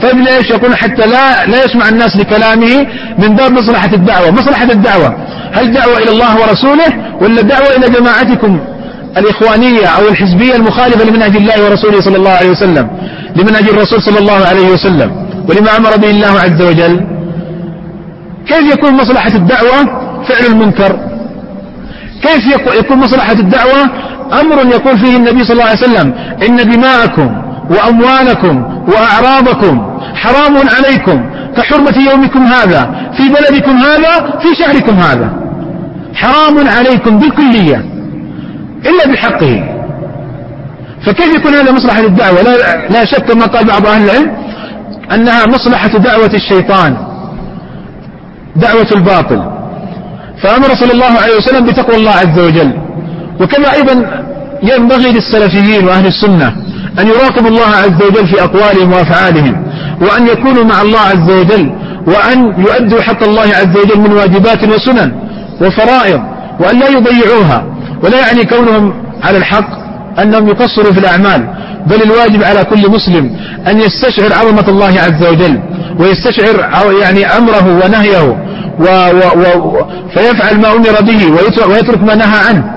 طيب ليش؟ يقول حتى لا يسمع الناس لكلامه من باب مصلحة الدعوة. مصلحة الدعوة هل دعوة إلى الله ورسوله ولا دعوة إلى جماعتكم الإخوانية أو الحزبية المخالفة لمنهج الله ورسوله صلى الله عليه وسلم، لمنهج الرسول صلى الله عليه وسلم ولما أمر به الله عز وجل؟ كيف يكون مصلحة الدعوة فعل المنكر؟ كيف يكون مصلحة الدعوة أمر يقول فيه النبي صلى الله عليه وسلم إن دماءكم وأموالكم وأعراضكم حرام عليكم كحرمة يومكم هذا في بلدكم هذا في شهركم هذا، حرام عليكم بالكلية إلا بحقه. فكيف يكون هذا مصلحة الدعوة؟ لا شك كما قال بعض أهل العلم أنها مصلحة دعوة الشيطان، دعوة الباطل. فأمر صلى الله عليه وسلم بتقوى الله عز وجل. وكما أيضا ينبغي للسلفيين وأهل السنة أن يراقبوا الله عز وجل في أقوالهم وأفعالهم، وأن يكونوا مع الله عز وجل، وأن يؤدوا حق الله عز وجل من واجبات وسنن وفرائض، وأن لا يضيعوها. ولا يعني كونهم على الحق أنهم يقصروا في الأعمال، بل الواجب على كل مسلم أن يستشعر عظمة الله عز وجل، ويستشعر يعني أمره ونهيه، فيفعل ما أمر به ويترك ما نهى عنه.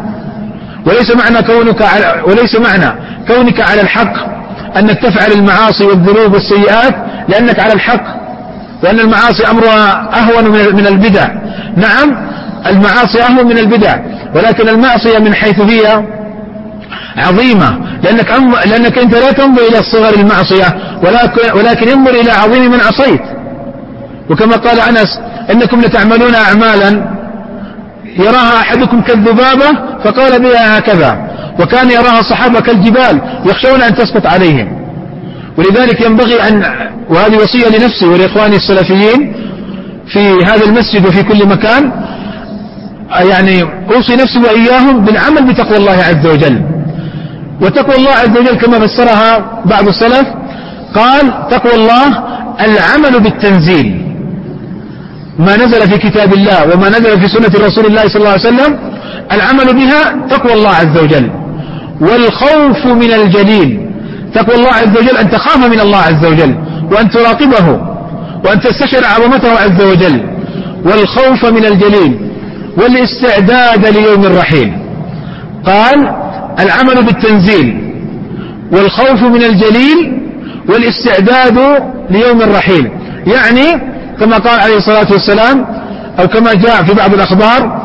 وليس معنى كونك على الحق أنك تفعل المعاصي والذنوب والسيئات لأنك على الحق، وأن المعاصي أمرها أهون من البدع. نعم المعاصي أهون من البدع، ولكن المعصية من حيث هي عظيمة، لأنك أنت لا تنظر إلى صغر المعصية ولكن انظر إلى عظيم من عصيت. وكما قال أنس إنكم لتعملون أعمالا يراها أحدكم كالذبابة فقال بها هكذا، وكان يراها الصحابة كالجبال يخشون أن تسقط عليهم. ولذلك ينبغي وهذه وصية لنفسي ولإخواني السلفيين في هذا المسجد وفي كل مكان، يعني أوصي نفسي وإياهم بالعمل بتقوى الله عز وجل. وتقوى الله عز وجل كما فسرها بعض السلف قال تقوى الله العمل بالتنزيل، ما نزل في كتاب الله وما نزل في سنة رسول الله صلى الله عليه وسلم العمل بها تقوى الله عز وجل. والخوف من الجليل، تقوى الله عز وجل أن تخاف من الله عز وجل وأن تراقبه وأن تستشعر عظمته عز وجل. والخوف من الجليل والاستعداد ليوم الرحيل. قال العمل بالتنزيل والخوف من الجليل والاستعداد ليوم الرحيل، يعني كما قال عليه الصلاة والسلام أو كما جاء في بعض الأخبار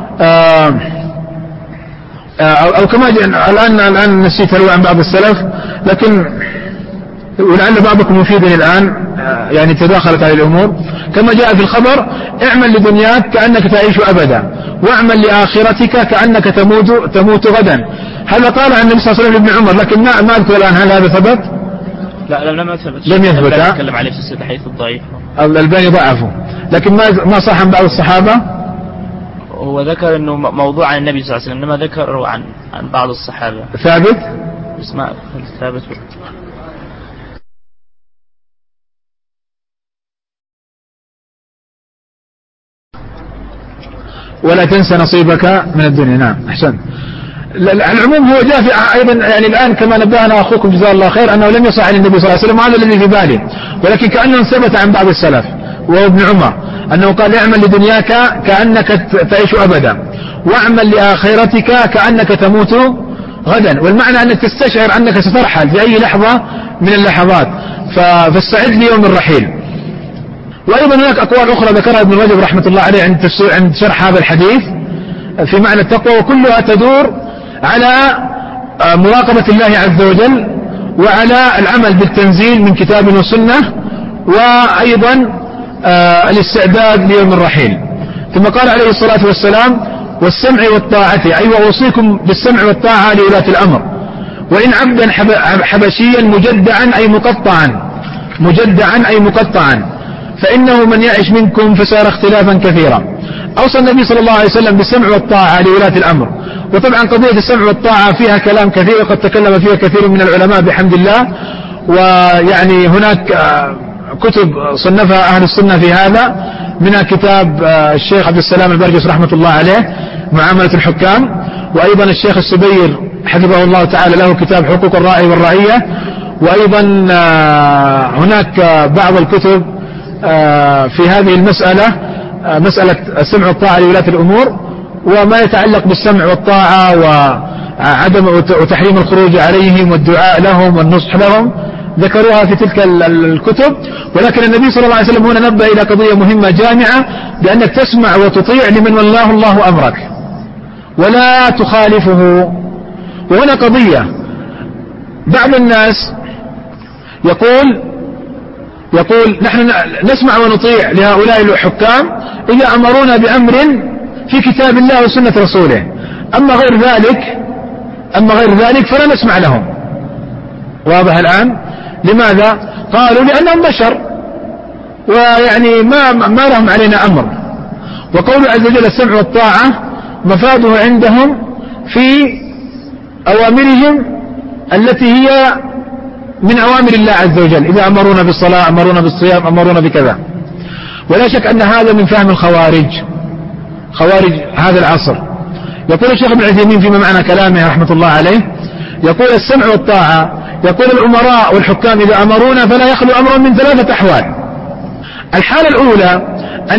أو كما جاء الآن نسيت عن بعض السلف، لكن ولعل بعضكم يفيدني الآن يعني تداخلت على الأمور. كما جاء في الخبر اعمل لدنياك كأنك تعيش أبدا واعمل لآخرتك كأنك تموت غدا. هذا قال عن النبي صلى الله عليه وسلم لابن عمر، لكن ما أذكر الآن هل هذا ثبت؟ لا لم يثبت. لم يثبت. نتكلم عليه في السلسلة حيث الضعيف. الألباني ضعفه، لكن ما صح عن بعض الصحابة. هو ذكر انه موضوع عن النبي صلى الله عليه وسلم، انما ذكر عن بعض الصحابة. ثابت؟ اسمع ثابت. ولا تنسى نصيبك من الدنيا. نعم أحسن. العموم هو جاء في أيضا يعني الآن كما نبهنا أخوكم جزاه الله خير أنه لم يصح عن النبي صلى الله عليه وسلم، وهذا الذي في بالي، ولكن كأنه ثبت عن بعض السلف وهو ابن عمر أنه قال اعمل لدنياك كأنك تعيش أبدا واعمل لآخرتك كأنك تموت غدا. والمعنى أنك تستشعر أنك سترحل في أي لحظة من اللحظات، فاستعد ليوم الرحيل. وأيضا هناك أقوال أخرى ذكرها ابن رجب رحمة الله عليه عند شرح هذا الحديث في معنى التقوى، وكلها تدور على مراقبة الله عز وجل وعلى العمل بالتنزيل من كتاب وسنة، وأيضا الاستعداد ليوم الرحيل. ثم قال عليه الصلاة والسلام والسمع والطاعة، أي وأوصيكم بالسمع والطاعة لولاة الأمر، وإن عبدا حبشيا مجدعا أي مقطعا فإنه من يعش منكم فسار اختلافا كثيرا. أوصى النبي صلى الله عليه وسلم بالسمع والطاعة لولاة الأمر. وطبعا قضية السمع والطاعة فيها كلام كثير وقد تكلم فيها كثير من العلماء بحمد الله، ويعني هناك كتب صنفها أهل السنة في هذا، منها كتاب الشيخ عبد السلام البرجس رحمة الله عليه معاملة الحكام، وأيضا الشيخ السبير حفظه الله تعالى له كتاب حقوق الراعي والرعية، وأيضا هناك بعض الكتب في هذه المسألة، مسألة السمع والطاعة لولاة الأمور، وما يتعلق بالسمع والطاعة وعدم وتحريم الخروج عليهم والدعاء لهم والنصح لهم، ذكروها في تلك الكتب. ولكن النبي صلى الله عليه وسلم هنا نبه إلى قضية مهمة جامعة، بأنك تسمع وتطيع لمن ولاه الله أمرك ولا تخالفه. وهنا قضية، بعض الناس يقول نحن نسمع ونطيع لهؤلاء الحكام إذا أمرونا بأمر في كتاب الله وسنة رسوله، أما غير ذلك فلا نسمع لهم. واضح الآن؟ لماذا؟ قالوا لأنهم بشر ويعني ما لهم علينا أمر. وقول عز وجل السمع والطاعة مفاده عندهم في أوامرهم التي هي من أوامر الله عز وجل، إذا أمرونا بالصلاة، أمرونا بالصيام، أمرونا بكذا. ولا شك أن هذا من فهم خوارج هذا العصر. يقول الشيخ ابن عثيمين فيما معنى كلامه رحمة الله عليه، يقول السمع والطاعة، يقول الأمراء والحكام إذا أمرونا فلا يخلو أمر من 3 أحوال. الحالة الأولى أن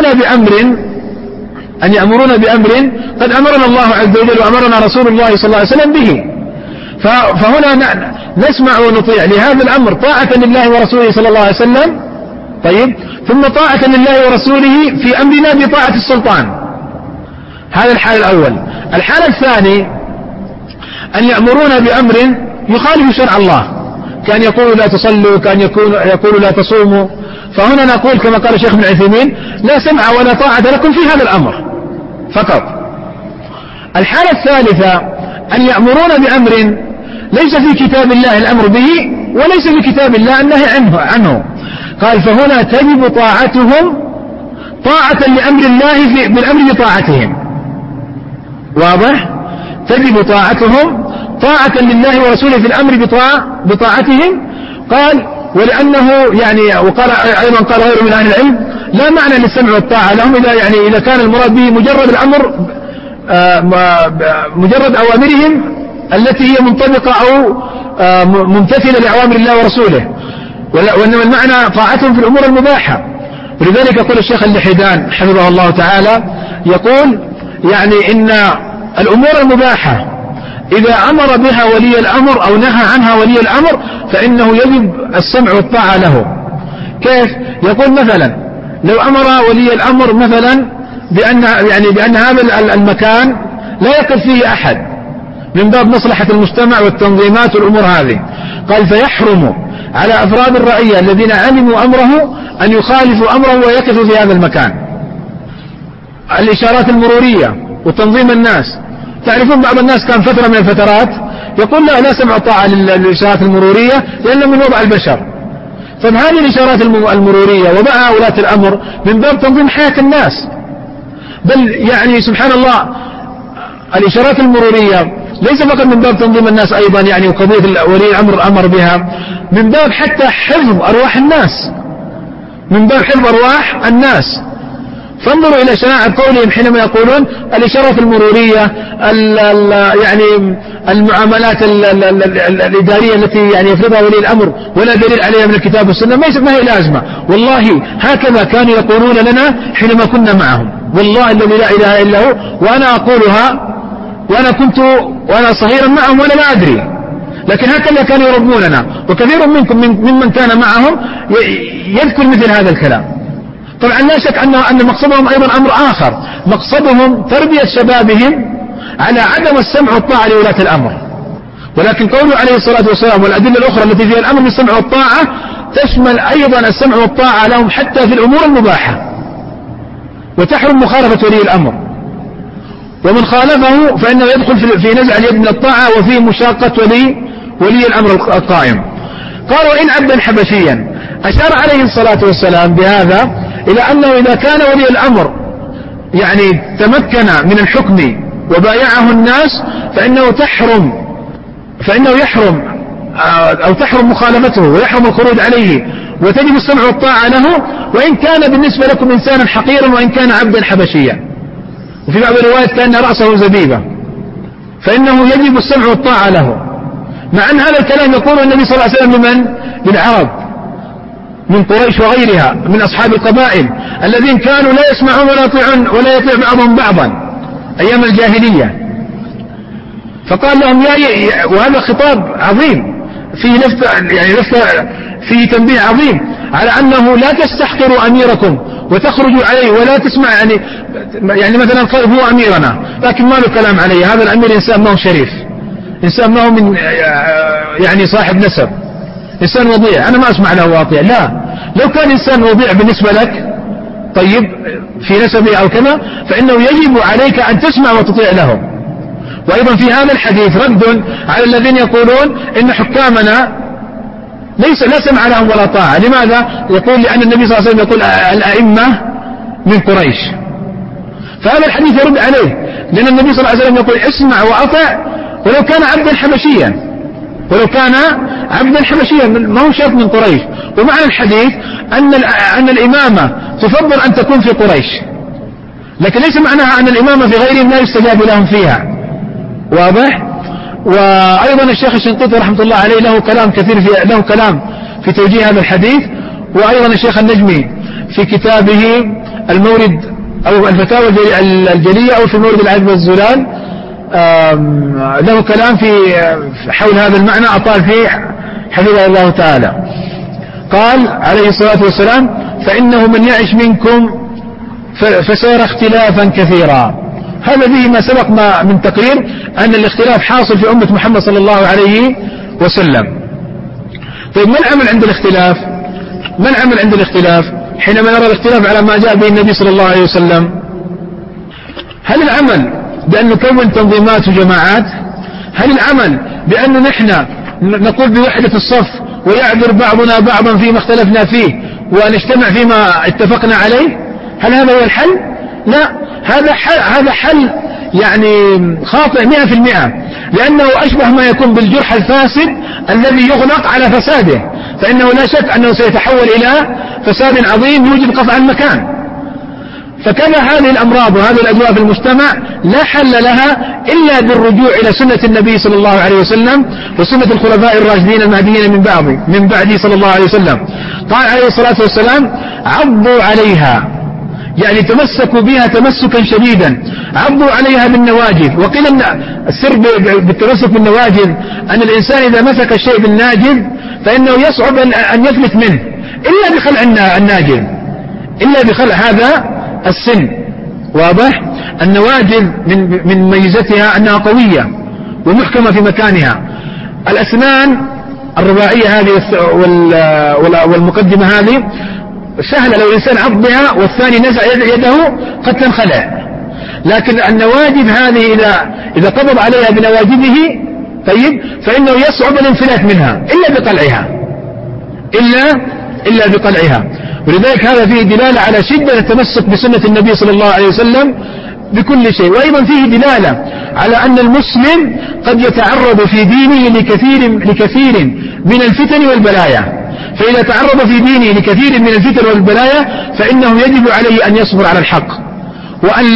يأمرون بأمر قد أمرنا الله عز وجل وأمرنا رسول الله صلى الله عليه وسلم به، فهنا نسمع ونطيع لهذا الأمر طاعة لله ورسوله صلى الله عليه وسلم، طيب، ثم طاعة لله ورسوله في أمرنا بطاعة السلطان. هذا الحال الأول. الحالة الثاني أن يأمرون بأمر يخالف شرع الله، كان يقول لا تصلوا، كان يقول لا تصوموا، فهنا نقول كما قال الشيخ ابن عثيمين لا سمع ولا طاعة لكم في هذا الأمر فقط. الحالة الثالثة أن يأمرون بأمر ليس في كتاب الله الأمر به وليس في كتاب الله النهي عنه، قال فهنا تجب طاعتهم طاعة لأمر الله بالأمر بطاعتهم. واضح؟ تجب طاعتهم طاعة لله ورسوله في الأمر بطاعتهم. قال ولأنه يعني، وقال أيضا قال غيره من أهل العلم لا معنى للسمع والطاعة لهم إذا كان المراد به مجرد الأمر، مجرد أوامرهم التي هي منطبقة أو ممتثلة لأوامر الله ورسوله، وإنما المعنى طاعتهم في الأمور المباحة. ولذلك يقول الشيخ اللحيدان حفظه الله تعالى، يقول يعني إن الأمور المباحة إذا أمر بها ولي الأمر أو نهى عنها ولي الأمر فإنه يجب السمع والطاعة له. كيف؟ يقول مثلا لو أمر ولي الأمر مثلا بأن هذا المكان لا يقف فيه أحد من باب مصلحة المجتمع والتنظيمات والأمور هذه، قال فيحرم على أفراد الرعية الذين علموا أمره أن يخالفوا أمره ويقفوا في هذا المكان. الإشارات المرورية وتنظيم الناس، تعرفون بعض الناس كان فترة من الفترات يقول لا سمع طاعة للإشارات المرورية لأنه من وضع البشر. فهذه الإشارات المرورية وضعها ولاة الأمر من باب تنظيم حياة الناس، بل يعني سبحان الله الإشارات المرورية ليس فقط من باب تنظيم الناس أيضا، يعني وقضية ولي الأمر أمر بها من باب حتى حفظ أرواح الناس، من باب حفظ أرواح الناس. فانظروا إلى شناعة قولهم حينما يقولون الإشارات المرورية يعني المعاملات الإدارية التي يعني يفرضها ولي الأمر ولا دليل عليها من الكتاب والسنة ما هي لازمة. والله هكذا كانوا يقولون لنا حينما كنا معهم، والله الذي لا إله إلا هو، وأنا أقولها وأنا صغيرا معهم وأنا لا أدري، لكن هكذا كانوا يربوننا. وكثير منكم ممن كان معهم يذكر مثل هذا الكلام. طبعا لا شك أن مقصدهم أيضا أمر آخر، مقصدهم تربية شبابهم على عدم السمع والطاعة لولاة الأمر. ولكن قوله عليه الصلاة والسلام والأدلة الأخرى التي فيها الأمر بالسمع والطاعة تشمل أيضا السمع والطاعة لهم حتى في الأمور المباحة، وتحرم مخالفة ولي الأمر، ومن خالفه فإنه يدخل في نزع اليد من الطاعة وفي مشاقة ولي الأمر القائم. قال وإن عبدا حبشيا، أشار عليه الصلاة والسلام بهذا إلى أنه إذا كان ولي الأمر يعني تمكن من الحكم وبايعه الناس فإنه يحرم أو تحرم مخالفته ويحرم الخروج عليه، وتجب السمع والطاعة له وإن كان بالنسبة لكم إنسانا حقيرا وإن كان عبدا حبشيا. وفي بعض الروايات كأن رأسه زبيبة، فإنه يجب السمع والطاعة له. مع أن هذا الكلام يقول النبي صلى الله عليه وسلم لمن؟ للعرب من قريش وغيرها من أصحاب القبائل الذين كانوا لا يسمعون ولا يطيعون ولا يطيع بعضهم بعضا أيام الجاهلية. فقال لهم وهذا خطاب عظيم فيه فيه تنبيه عظيم على أنه لا تستحقروا أميركم وتخرجوا عليه ولا تسمع يعني مثلا هو أميرنا لكن ما له كلام عليه، هذا الأمير إنسان ما هو شريف، إنسان ما هو من يعني صاحب نسب، إنسان وضيع أنا ما أسمع له واطيع. لا، لو كان إنسان وضيع بالنسبة لك طيب في نسبه أو كذا فإنه يجب عليك أن تسمع وتطيع له. وأيضا في هذا الحديث رد على الذين يقولون إن حكامنا لا سمع لهم ولا طاعة. لماذا؟ يقول لأن النبي صلى الله عليه وسلم يقول الأئمة من قريش، فهذا الحديث يرد عليه، لأن النبي صلى الله عليه وسلم يقول اسمع وأطع ولو كان عبدا حبشيا، ولو كان عبدا حبشيا ما هو شرط من قريش. ومعنى الحديث أن الإمامة تفضل أن تكون في قريش، لكن ليس معناها أن الإمامة في غيرهم لا يستجاب لهم فيها. واضح؟ وأيضا الشيخ الشنقيطي رحمة الله عليه له كلام كثير له كلام في توجيه هذا الحديث، وأيضا الشيخ النجمي في كتابه المورد أو الفتاوى الجلية أو في مورد العذب والزلال له كلام في حول هذا المعنى أطال فيه حفظه الله تعالى. قال عليه الصلاة والسلام فإنه من يعش منكم فسيرى اختلافا كثيرا. هذا فيه ما سبق من تقرير أن الاختلاف حاصل في أمة محمد صلى الله عليه وسلم. طيب ما العمل عند الاختلاف؟ ما العمل عند الاختلاف حينما نرى الاختلاف على ما جاء به النبي صلى الله عليه وسلم؟ هل العمل بأن نكون تنظيمات وجماعات؟ هل العمل بأن نحن نقول بوحدة الصف ويعذر بعضنا بعضا فيما اختلفنا فيه ونجتمع فيما اتفقنا عليه؟ هل هذا هو الحل؟ لا، هذا حل يعني خاطئ 100%، لأنه أشبه ما يكون بالجرح الفاسد الذي يغلق على فساده، فإنه لا شك أنه سيتحول إلى فساد عظيم يوجب قطع المكان. فكذا هذه الأمراض وهذه الأدواء في المجتمع لا حل لها إلا بالرجوع إلى سنة النبي صلى الله عليه وسلم وسنة الخلفاء الراشدين المهديين من بعده صلى الله عليه وسلم. قال عليه الصلاة والسلام عضوا عليها، يعني تمسكوا بها تمسكا شديدا، عضوا عليها بالنواجذ. وقيل أن السر بالتمسك بالنواجذ أن الإنسان إذا مسك الشيء بالناجذ فإنه يصعب أن يفلت منه إلا بخلع الناجذ، إلا بخلع هذا السن. واضح؟ النواجذ من ميزتها أنها قوية ومحكمة في مكانها. الأسنان الرباعية هذه والمقدمة هذه سهل لو الإنسان عضها والثاني نزع يده قد تنخلع، لكن النواجذ هذه إذا قبض عليها بنواجذه طيب فإنه يصعب الانفلات منها إلا بقلعها. ولذلك هذا فيه دلالة على شدة التمسك بسنة النبي صلى الله عليه وسلم بكل شيء. وأيضا فيه دلالة على أن المسلم قد يتعرض في دينه لكثير من الفتن والبلايا، فإذا تعرض في دينه لكثير من الفتن والبلايا فإنه يجب عليه أن يصبر على الحق وأن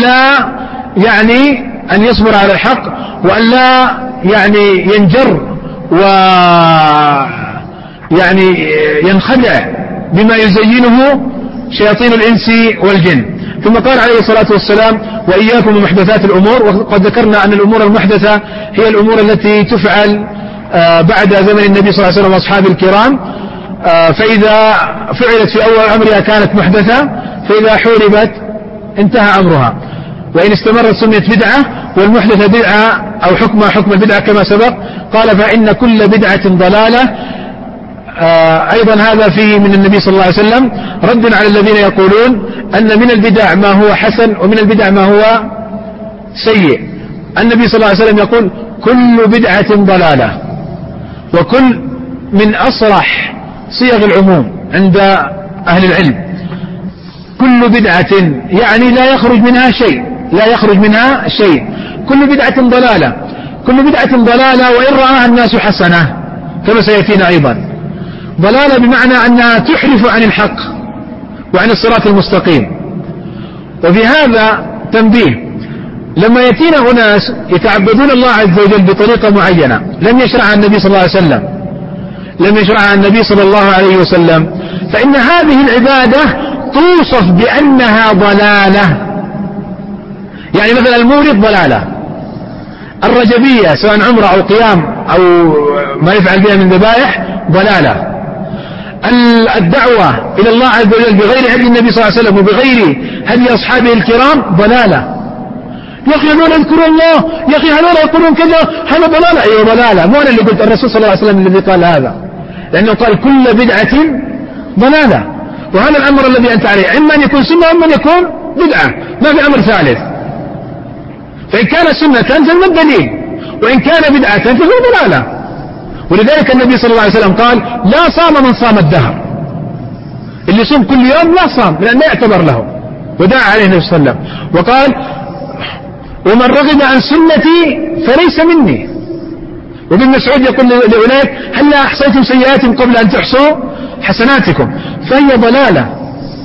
لا ينجر ينخدع بما يزينه شياطين الإنس والجن. ثم قال عليه الصلاة والسلام وإياكم ومحدثات الأمور. وقد ذكرنا أن الأمور المحدثة هي الأمور التي تفعل بعد زمن النبي صلى الله عليه وسلم وأصحابه الكرام، فإذا فعلت في أول أمرها كانت محدثة، فإذا حوربت انتهى أمرها. وإن استمرت سميت بدعة، والمحدثة بدعة أو حكمها حكم البدعة كما سبق. قال فإن كل بدعة ضلالة. أيضا هذا فيه من النبي صلى الله عليه وسلم رد على الذين يقولون أن من البدع ما هو حسن ومن البدع ما هو سيء. النبي صلى الله عليه وسلم يقول كل بدعة ضلالة، وكل من أصرح صيغ العموم عند أهل العلم. كل بدعة يعني لا يخرج منها شيء. كل بدعة ضلالة وإن رآها الناس حسنة كما سيأتينا أيضا. ضلالة بمعنى أنها تحرف عن الحق وعن الصراط المستقيم. وفي هذا تنبيه لما يأتينا أناس يتعبدون الله عز وجل بطريقة معينة لم يشرعها النبي صلى الله عليه وسلم فإن هذه العبادة توصف بأنها ضلالة. يعني مثلا المورد ضلالة، الرجبية سواء عمره أو قيام أو ما يفعل بها من ذبائح ضلالة، الدعوة إلى الله عز وجل بغير هدي النبي صلى الله عليه وسلم وبغير هدي أصحابه الكرام ضلالة. يا أخي هذول يذكرون الله، يا أخي هذول يقولون كذا، هذا ضلالة. أيوة ضلالة، مو أنا اللي قلت، الرسول صلى الله عليه وسلم الذي قال هذا، لأنه قال كل بدعة ضلالة. وهذا الأمر الذي أنت عليه إما أن يكون سنة وإما أن يكون بدعة، ما في أمر ثالث. فإن كان سنة فما الدليل، وإن كان بدعة فهو ضلالة. ولذلك النبي صلى الله عليه وسلم قال لا صام من صام الدهر، اللي يصوم كل يوم لا صام لأن لا يعتبر له، ودعا عليه النبي صلى الله عليه وسلم وقال ومن رغب عن سنتي فليس مني. وابن مسعود يقول لأولئك هل لا أحصيتم سيئاتكم قبل أن تحصوا حسناتكم، فهي ضلالة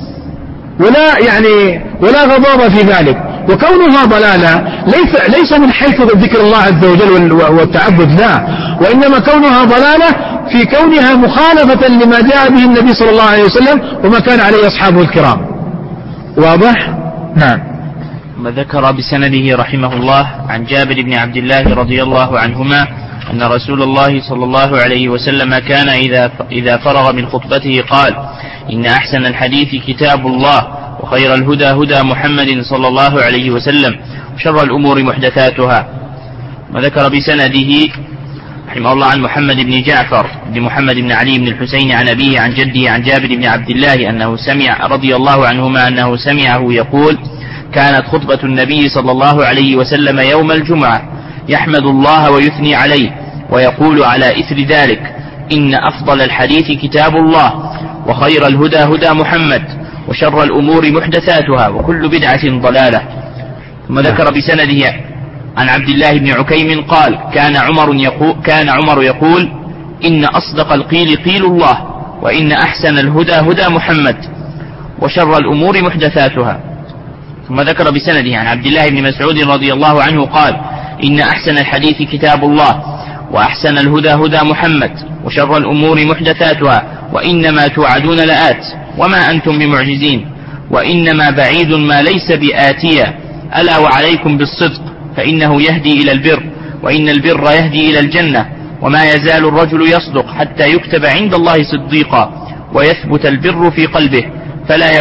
ولا غضاضة في ذلك. وكونها ضلالة ليس من حيث ذكر الله عز وجل والتعبد، لا، وإنما كونها ضلالة في كونها مخالفة لما جاء به النبي صلى الله عليه وسلم وما كان عليه أصحابه الكرام. واضح؟ نعم. ذكر بسنده رحمه الله عن جابر بن عبد الله رضي الله عنهما أن رسول الله صلى الله عليه وسلم كان إذا فرغ من خطبته قال إن أحسن الحديث كتاب الله وخير الهدى هدى محمد صلى الله عليه وسلم وشر الأمور محدثاتها. وذكر بسنده رحمه الله عن محمد بن جعفر بن محمد بن علي بن الحسين عن أبيه عن جده عن جابر بن عبد الله أنه سمع رضي الله عنهما أنه سمعه يقول كانت خطبة النبي صلى الله عليه وسلم يوم الجمعة يحمد الله ويثني عليه ويقول على إثر ذلك إن أفضل الحديث كتاب الله وخير الهدى هدى محمد وشر الأمور محدثاتها وكل بدعة ضلالة. ثم ذكر بسنده عن عبد الله بن عكيم قال كان عمر يقول إن أصدق القيل قيل الله وإن أحسن الهدى هدى محمد وشر الأمور محدثاتها. ثم ذكر بسنده عن عبد الله بن مسعود رضي الله عنه قال إن أحسن الحديث كتاب الله وأحسن الهدى هدى محمد وشر الأمور محدثاتها وإنما توعدون لآت وما أنتم بمعجزين وإنما بعيد ما ليس بآتية ألا وعليكم بالصدق فإنه يهدي إلى البر وإن البر يهدي إلى الجنة وما يزال الرجل يصدق حتى يكتب عند الله صديقا ويثبت البر في قلبه فلا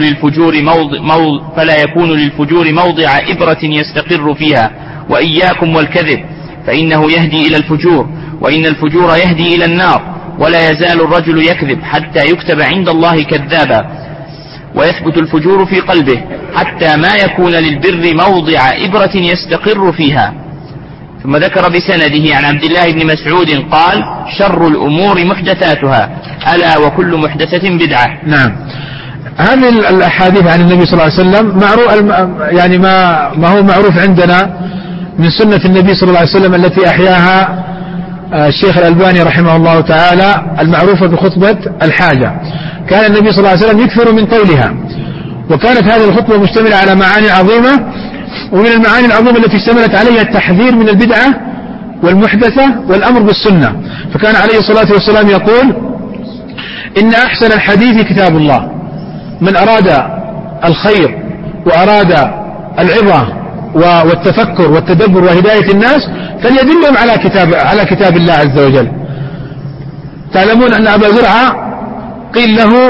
يكون للفجور موضع إبرة يستقر فيها وإياكم والكذب فإنه يهدي إلى الفجور وإن الفجور يهدي إلى النار ولا يزال الرجل يكذب حتى يكتب عند الله كذابا ويثبت الفجور في قلبه حتى ما يكون للبر موضع إبرة يستقر فيها. ثم ذكر بسنده عن عبد الله بن مسعود قال شر الأمور محدثاتها ألا وكل محدثة بدعة. نعم. هذه الأحاديث عن النبي صلى الله عليه وسلم يعني ما هو معروف عندنا من سنة النبي صلى الله عليه وسلم التي أحياها الشيخ الألباني رحمه الله تعالى المعروفة بخطبة الحاجة. كان النبي صلى الله عليه وسلم يكثر من قولها، وكانت هذه الخطبة مشتملة على معاني عظيمة، ومن المعاني العظيمة التي اشتملت عليها التحذير من البدعة والمحدثة والأمر بالسنة. فكان عليه الصلاة والسلام يقول إن أحسن الحديث كتاب الله، من أراد الخير وأراد العظة والتفكر والتدبر وهداية الناس فليدلهم على كتاب الله عز وجل. تعلمون أن أبا زرعة قيل له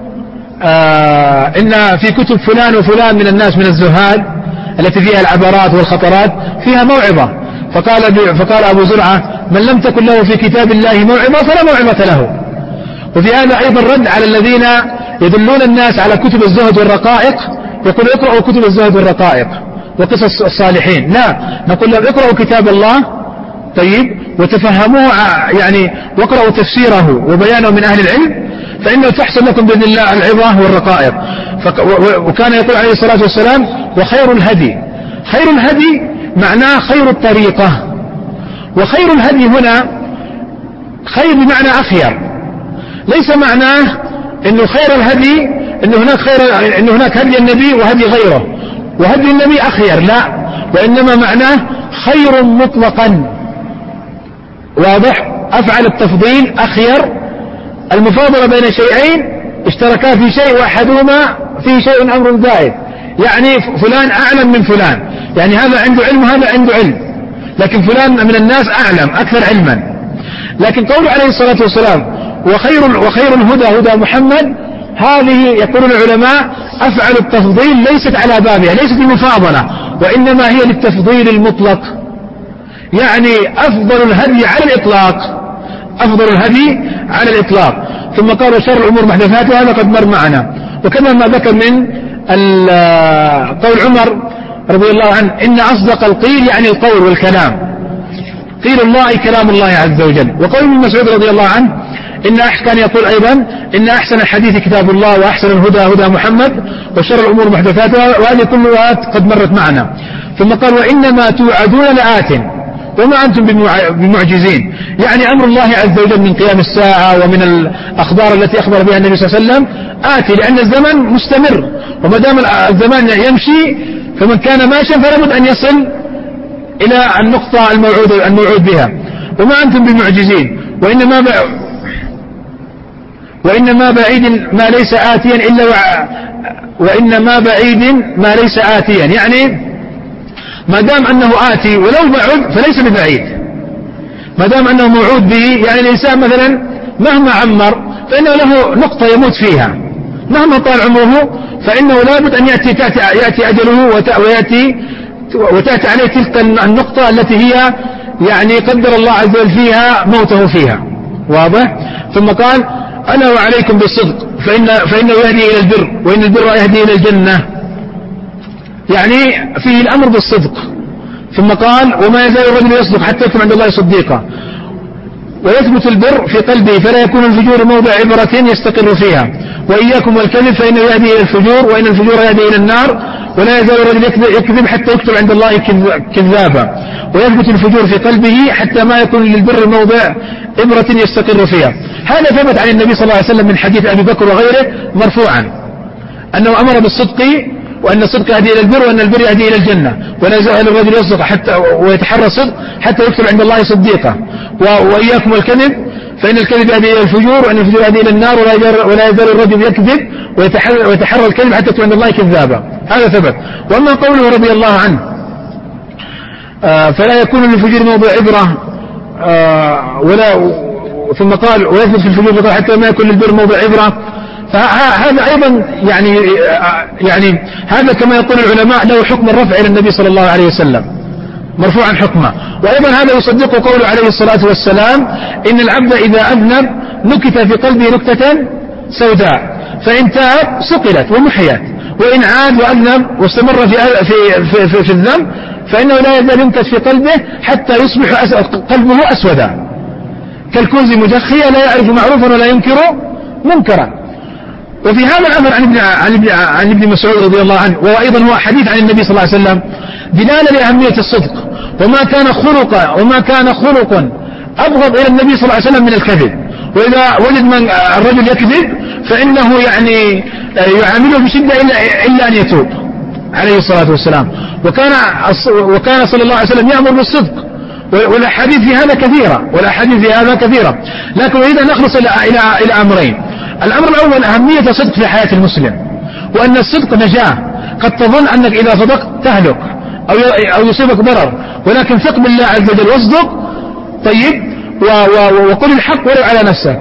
إن في كتب فلان وفلان من الناس من الزهاد التي فيها العبرات والخطرات فيها موعظة، فقال أبو زرعة من لم تكن له في كتاب الله موعظة فلا موعظة له. وفي هذا أيضا رد على الذين يدلون الناس على كتب الزهد والرقائق، يقول اقرأوا كتب الزهد والرقائق وقصص الصالحين. لا، نقول لهم اقرأوا كتاب الله طيب وتفهموه يعني واقرأوا تفسيره وبيانه من أهل العلم فإنه تحصل لكم بإذن الله العظة والرقائق. وكان يقول عليه الصلاة والسلام وخير الهدي، خير الهدي معناه خير الطريقة، وخير الهدي هنا خير بمعنى أخير، ليس معناه إنه خير الهدي إنه هناك هدي النبي وهدي غيره وهدي النبي أخير، لا، وإنما معناه خير مطلقا. واضح؟ أفعل التفضيل أخير، المفاضلة بين شيئين اشتركا في شيء وأحدهما فيه شيء أمر زائد، يعني فلان أعلم من فلان، يعني هذا عنده علم وهذا عنده علم، لكن فلان من الناس أعلم أكثر علما. لكن قوله عليه الصلاة والسلام وخير الهدى هدى محمد، هذه يقولون العلماء أفعل التفضيل ليست على بابها، ليست المفاضلة، وإنما هي للتفضيل المطلق، يعني أفضل الهدي على الإطلاق، أفضل الهدي على الإطلاق. ثم قال وشر الأمور محدثاتها، هذا قد مر معنا. وكما ما ذكر من قول عمر رضي الله عنه إن أصدق القيل يعني القول والكلام، قيل الله كلام الله عز وجل. وقول ابن مسعود رضي الله عنه كان يقول أيضا إن أحسن الحديث كتاب الله وأحسن الهدى هدى محمد وشر الأمور محدثاتها، وهذه كلها قد مرت معنا. ثم قال وإنما توعدون لآت وما أنتم بمعجزين، يعني أمر الله عز وجل من قيام الساعة ومن الأخبار التي أخبر بها النبي صلى الله عليه وسلم آتي، لأن الزمن مستمر، وما دام الزمان يمشي فمن كان ماشيا فلا بد أن يصل إلى النقطة الموعود بها. وما أنتم بمعجزين وإنما بعيد ما ليس آتيا إلا وإنما بعيد ما ليس آتيا، يعني ما دام أنه آتي ولو بعد فليس ببعيد، ما دام أنه موعود به. يعني الإنسان مثلا مهما عمر فإنه له نقطة يموت فيها، مهما طال عمره فإنه لابد أن يأتي أجله وتأتي عليه تلك النقطة التي هي يعني قدر الله عز وجل فيها موته فيها. واضح؟ ثم قال أنا وعليكم بالصدق فإنه يهدي إلى البر وإن البر يهدي إلى الجنة، يعني فيه الأمر بالصدق. ثم قال وما يزال الرجل يصدق حتى يكون عند الله صديقا، ويثبت البر في قلبه فلا يكون الفجور موضع عبرة يستقر فيها، وإياكم والكذب فإنه يهدي إلى الفجور وإن الفجور يهدي إلى النار، ولا يزال الرجل يكذب حتى يكتب عند الله كذابا، ويثبت الفجور في قلبه حتى ما يكون للبر موضع عبرة يستقر فيها. هذا ثبت عن النبي صلى الله عليه وسلم من حديث أبي بكر وغيره مرفوعا أنه أمر بالصدق وأن الصدق يهدي إلى البر وأن البر يهدي إلى الجنة، ولا يزال الرجل يصدق ويتحرى الصدق حتى يكتب عند الله صديقا، وإياكم والكذب فإن الكذب يهدي إلى الفجور وأن الفجور يهدي إلى النار، ولا يزال الرجل يكذب ويتحرى الكذب حتى يكتب عند الله كذابا. هذا ثبت. وأما قوله رضي الله عنه فلا يكون للفجور موضع عبرة ثم قال ويثبت في الفجور حتى ما يكون للبر موضع عبرة، فهذا أيضا يعني هذا كما يقول العلماء له حكم الرفع إلى النبي صلى الله عليه وسلم مرفوعا حكمه. وأيضا هذا يصدق قوله عليه الصلاة والسلام إن العبد إذا أذنب نكت في قلبه نكتة سوداء فإن تاب سقلت ومحيت، وإن عاد وأذنب واستمر في الذنب فإنه لا يزال ينكت في قلبه حتى يصبح قلبه أسودا كالكوز مجخيا لا يعرف معروفا ولا ينكر منكرا. وفي هذا الأمر عن ابن مسعود رضي الله عنه، وأيضا هو حديث عن النبي صلى الله عليه وسلم دلالة لأهمية الصدق، وما كان خلقا أبغض إلى النبي صلى الله عليه وسلم من الكذب. وإذا وجد من الرجل يكذب فإنه يعني يعامله بشدة إلا أن يتوب عليه الصلاة والسلام. وكان صلى الله عليه وسلم يأمر بالصدق، والأحاديث في هذا كثيرة. لكن إذا نخلص إلى أمرين. الأمر الأول أهمية الصدق في حياة المسلم، وأن الصدق نجاة. قد تظن أنك إذا صدقت تهلك أو يصيبك ضرر، ولكن ثق بالله عز وجل واصدق. طيب وقل الحق ولو على نفسك.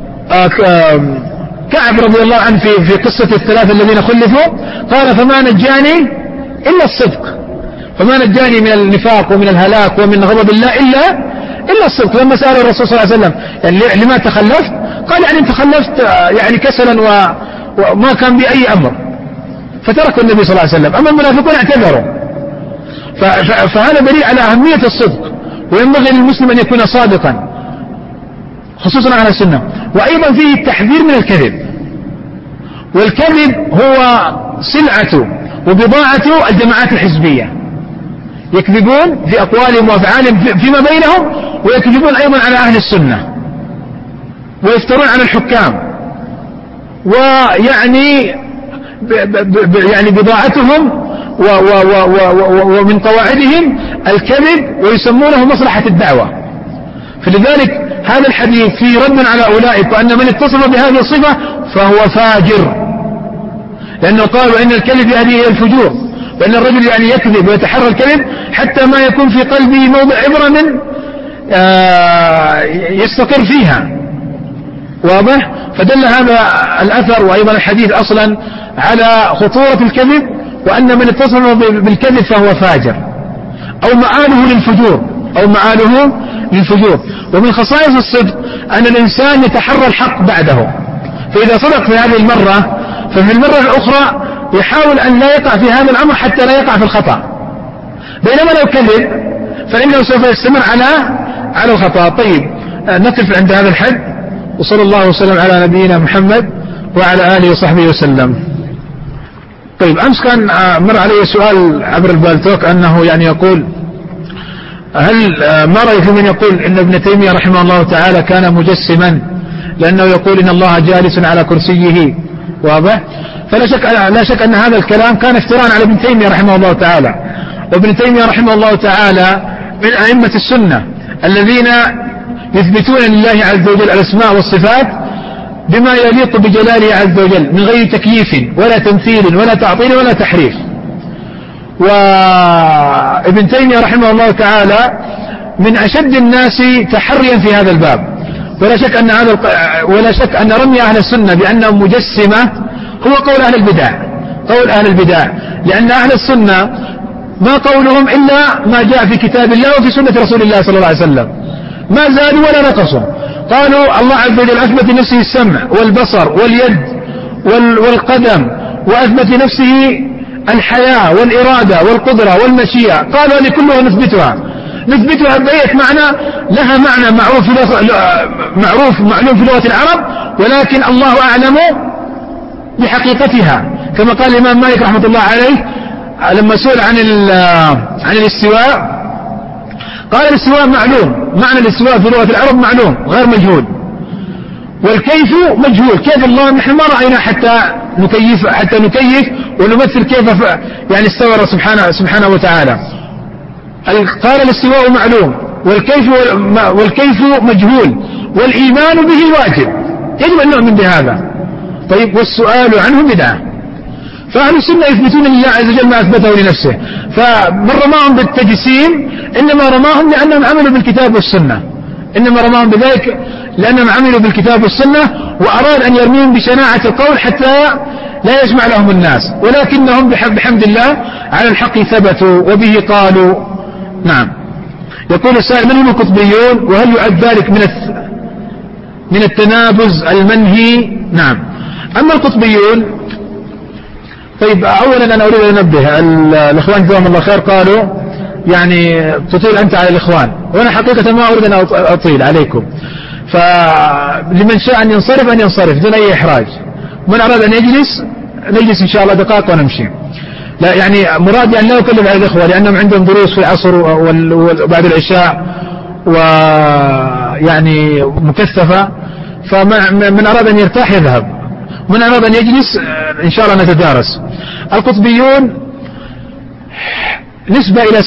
كعب رضي الله عنه في قصة الثلاثة الذين خلفوا قال فما نجاني إلا الصدق، فما نجاني من النفاق ومن الهلاك ومن غضب الله إلا الصدق. لما سأل الرسول صلى الله عليه وسلم يعني لما تخلفت؟ قال يعني تخلفت يعني كسلا وما كان بأي أمر، فتركوا النبي صلى الله عليه وسلم. أما المنافقون اعتذروا. فهذا دليل على أهمية الصدق، وينبغي للمسلم أن يكون صادقا خصوصا على السنة. وأيضا فيه التحذير من الكذب، والكذب هو سلعة وبضاعة الجماعات الحزبية، يكذبون في أقوالهم وأفعالهم فيما بينهم، ويكذبون أيضا على أهل السنة، ويفترون على الحكام، ويعني يعني بضاعتهم ومن قواعدهم الكذب ويسمونه مصلحة الدعوة. فلذلك هذا الحديث فيه رد على أولئك وأن من اتصف بهذه الصفة فهو فاجر، لأنه قالوا إن الكذب يهدي إلى الفجور، وأن الرجل يعني يكذب ويتحرى الكذب حتى ما يكون في قلبه موضع عبرة من يستقر فيها. واضح؟ فدل هذا الأثر وأيضا الحديث أصلا على خطورة الكذب، وأن من اتصف بالكذب فهو فاجر أو مآله للفجور. ومن خصائص الصدق أن الإنسان يتحرى الحق بعده، فإذا صدق في هذه المرة ففي المرة الأخرى يحاول أن لا يقع في هذا الأمر حتى لا يقع في الخطأ، بينما لو كذب فإنه سوف يستمر على الخطأ. طيب، نقف عند هذا الحد، وصلى الله وسلم على نبينا محمد وعلى آله وصحبه وسلم. طيب، أمس كان مر علي سؤال عبر البالتوك أنه يعني يقول ما رأي في من يقول إن ابن تيمية رحمه الله تعالى كان مجسما، لأنه يقول إن الله جالس على كرسيه. واضح؟ فلا شك أن هذا الكلام كان افتراء على ابن تيمية رحمه الله تعالى. وابن تيمية رحمه الله تعالى من أئمة السنة الذين يثبتون لله عز وجل الأسماء والصفات بما يليق بجلاله عز وجل من غير تكييف ولا تمثيل ولا تعطيل ولا تحريف. وابن تيمية رحمه الله تعالى من أشد الناس تحريا في هذا الباب، ولا شك أن رمي أهل السنة بأنهم مجسمة هو قول أهل البدع، لأن أهل السنة ما قولهم إلا ما جاء في كتاب الله وفي سنة رسول الله صلى الله عليه وسلم، ما زادوا ولا نقصوا. قالوا الله عز وجل أثبت لنفسه السمع والبصر واليد والقدم، وأثبت لنفسه الحياة والإرادة والقدرة والمشيئة. قالوا هذه كلها نثبتها بأية معنى، لها معنى معلوم في لغة العرب، ولكن الله أعلم بحقيقتها. كما قال الإمام مالك رحمة الله عليه لما سئل عن الاستواء، قال الاستواء معلوم، معنى الاستواء في لغة العرب معلوم غير مجهول، والكيف مجهول. كيف الله نحن ما رأينا حتى نكيف ونمثل كيف يعني استوى سبحانه وتعالى. قال الاستواء معلوم والكيف مجهول، والإيمان به واجب، يجب أن نؤمن بهذا. طيب، والسؤال عنه بدعة. فأهل السنة يثبتون لله عز وجل ما أثبته لنفسه، فمن رماهم بالتجسيم إنما رماهم لأنهم عملوا بالكتاب والسنة، وأراد أن يرميهم بشناعة القول حتى لا يجمع لهم الناس، ولكنهم بحمد الله على الحق ثبتوا وبه قالوا. نعم. يقول السائل: من هم القطبيون، وهل يعد ذلك من التنابز المنهي؟ نعم. أما القطبيون، طيب، أولا أنا أريد أن أنبه الإخوان جزاهم الله خير قالوا يعني تطيل أنت على الإخوان، وأنا حقيقة ما أريد أن أطيل عليكم، فلمن شاء أن ينصرف دون أي إحراج، ومن أراد أن نجلس إن شاء الله دقائق ونمشي. لا يعني مرادي أن لا أكلف على الإخوة لأنهم عندهم دروس في العصر وبعد العشاء ويعني مكثفة، فمن أراد أن يرتاح يذهب، ومن أراد أن يجلس إن شاء الله نتدارس. القطبيون نسبة إلى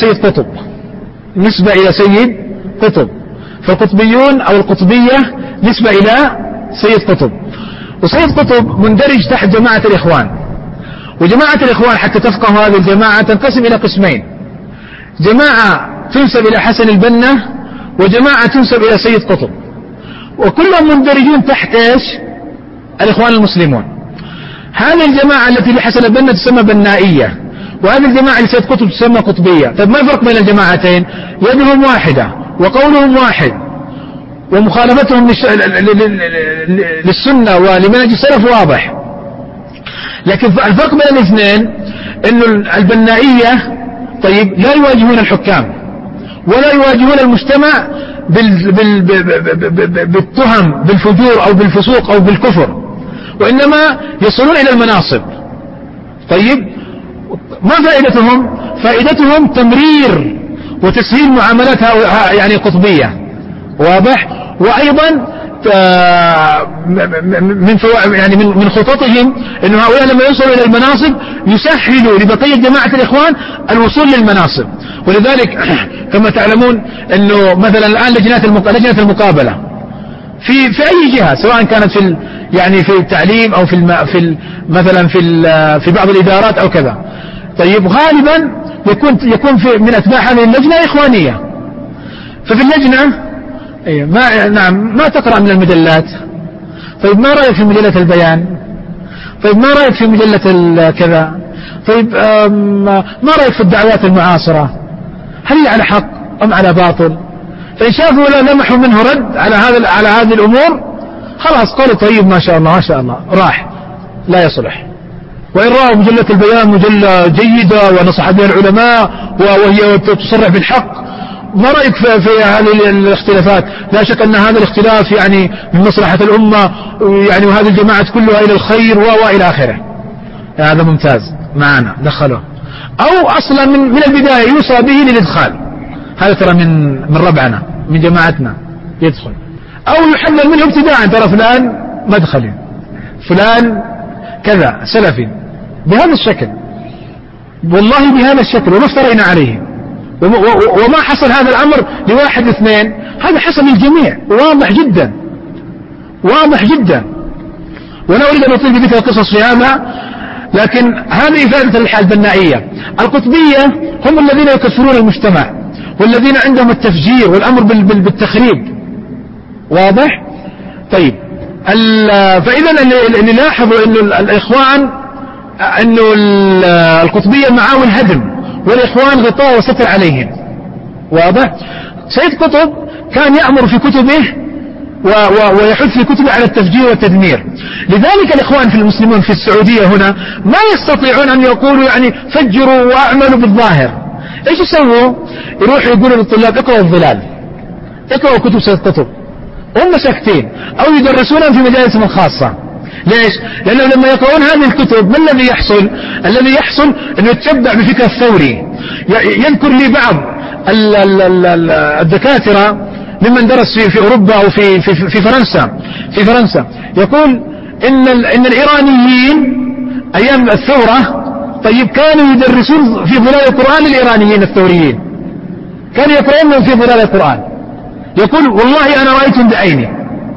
سيد قطب، فالقطبيون أو القطبية نسبة إلى سيد قطب، وسيد قطب مندرج تحت جماعة الإخوان. وجماعة الإخوان حتى تفقه هذه الجماعة تنقسم إلى قسمين: جماعة تنسب إلى حسن البنا، وجماعة تنسب إلى سيد قطب، وكلهم مندرجون تحت إيش؟ الإخوان المسلمون. هذه الجماعة التي لحسن البنا تسمى بنائية، وهذه الجماعة لسيد قطب تسمى قطبية. طيب، ما الفرق بين الجماعتين؟ يدهم واحدة وقولهم واحد، ومخالفتهم للسنة ولمنهج السلف واضح. لكن الفرق بين الاثنين أن البنائية طيب لا يواجهون الحكام ولا يواجهون المجتمع بالتهم بالفجور أو بالفسوق أو بالكفر، وإنما يصلون إلى المناصب. طيب، ما فائدتهم؟ فائدتهم تمرير وتسهيل معاملاتها يعني قطبية، واضح؟ وأيضا يعني من خططهم أن هؤلاء لما يوصلوا إلى المناصب يسهلوا لبقية جماعة الإخوان الوصول للمناصب. ولذلك كما تعلمون أنه مثلا الآن لجنة المقابلة في أي جهة، سواء كانت يعني في التعليم أو مثلا في بعض الإدارات أو كذا. طيب غالبا يكون من أتباع هذه اللجنة إخوانية. ففي اللجنة ما تقرأ من المجلات. طيب ما رأيك في مجلة البيان؟ طيب ما رأيك في مجلة كذا؟ طيب ما رأيك في الدعوات المعاصرة؟ هل هي على حق أم على باطل؟ فإن شافوا لا لمحوا منه رد على هذه الأمور، خلاص قالوا طيب ما شاء الله ما شاء الله، راح لا يصلح. وإن رأوا مجلة البيان مجلة جيدة ونصح بها العلماء وهي تصرح بالحق، ما رأيك في هذه الاختلافات؟ لا شك أن هذا الاختلاف يعني من مصلحة الأمة، يعني وهذه الجماعة كلها إلى الخير وإلى آخره. هذا ممتاز معنا، دخله. أو أصلا من البداية يوصى به للإدخال، هذا ترى من ربعنا من جماعتنا يدخل. أو يحذر منه ابتداء، ترى فلان مدخلي، فلان كذا سلفي، بهذا الشكل، والله بهذا الشكل، وما افترينا عليه. وما حصل هذا الأمر لواحد اثنين، هذا حصل للجميع، واضح جدا واضح جدا. ولا أريد أن أطيل بذكر القصص في هذا، لكن هذه إفادة الحال البنائية. القطبية هم الذين يكفرون المجتمع، والذين عندهم التفجير والأمر بالتخريب، واضح؟ طيب فإذا اللي لاحظوا أن الإخوان أنه القطبية معاون الهدم، والإخوان غطاء وستر عليهم، واضح؟ سيد قطب كان يأمر في كتبه ويحث في كتبه على التفجير والتدمير. لذلك الإخوان في المسلمون في السعودية هنا ما يستطيعون أن يقولوا يعني فجروا وأعملوا بالظاهر. إيش يسووا؟ يروحوا يقولوا للطلاب اقرأوا الظلال، اقرأوا كتب سيد قطب، هم ساكتين، أو يدرسونهم في مجالسهم الخاصة. ليش؟ لأنه لما يقرؤون هذه الكتب ما الذي يحصل؟ الذي يحصل أنه يتشبع بفكر الثوري. يذكر لي بعض الدكاترة ممن درس في أوروبا أو في فرنسا يقول إن الإيرانيين أيام الثورة طيب كانوا يدرسون في ظلال القرآن للإيرانيين الثوريين، كانوا يقرؤون في ظلال القرآن. يقول والله أنا رأيتهم بعيني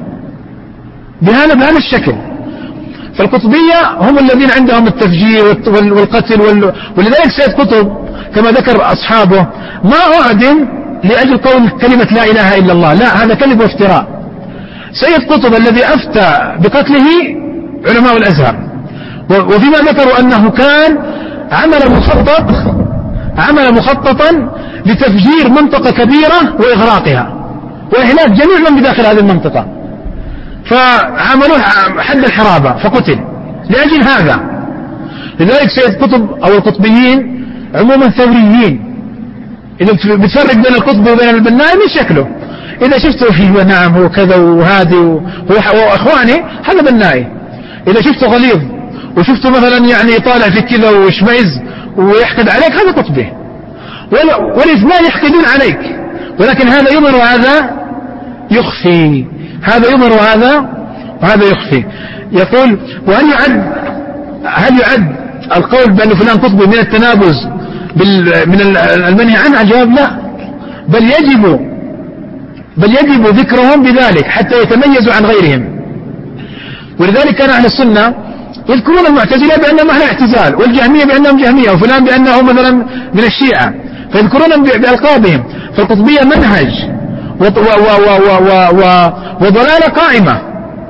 بهذا الشكل. فالقطبية هم الذين عندهم التفجير والقتل ولذلك سيد قطب كما ذكر أصحابه ما أعدم لأجل قول كلمة لا إله إلا الله، لا، هذا كذب وافتراء. سيد قطب الذي أفتى بقتله علماء الأزهر، وفيما ذكروا أنه كان عمل مخططا لتفجير منطقة كبيرة وإغراقها وإهلاك جميع من بداخل هذه المنطقة، فعملوه حد الحرابة فقتل لأجل هذا. لذلك سيد قطب أو القطبيين عموما ثوريين. إذا بتفرق بين القطب وبين البنائي من شكله، إذا شفته فيه نعم هو كذا وهذه وإخواني هذا بنائي. إذا شفته غليظ وشفته مثلا يعني يطالع في كذا ويشمئز ويحقد عليك هذا قطبي. والاثنان يحقدون عليك، ولكن هذا يظهر وهذا يخفي، هذا يظهر وهذا يخفي. يقول هل يعد القول بأن فلان قطبي من التنابز من المنهي عنه؟ الجواب لا، بل يجب ذكرهم بذلك حتى يتميزوا عن غيرهم. ولذلك كان أهل السنة يذكرون المعتزلة بأنهم أهل اعتزال، والجهمية بأنهم جهمية، وفلان بأنه مثلا من الشيعة، فيذكرونهم بألقابهم. فالقطبية منهج وضلالة قائمة،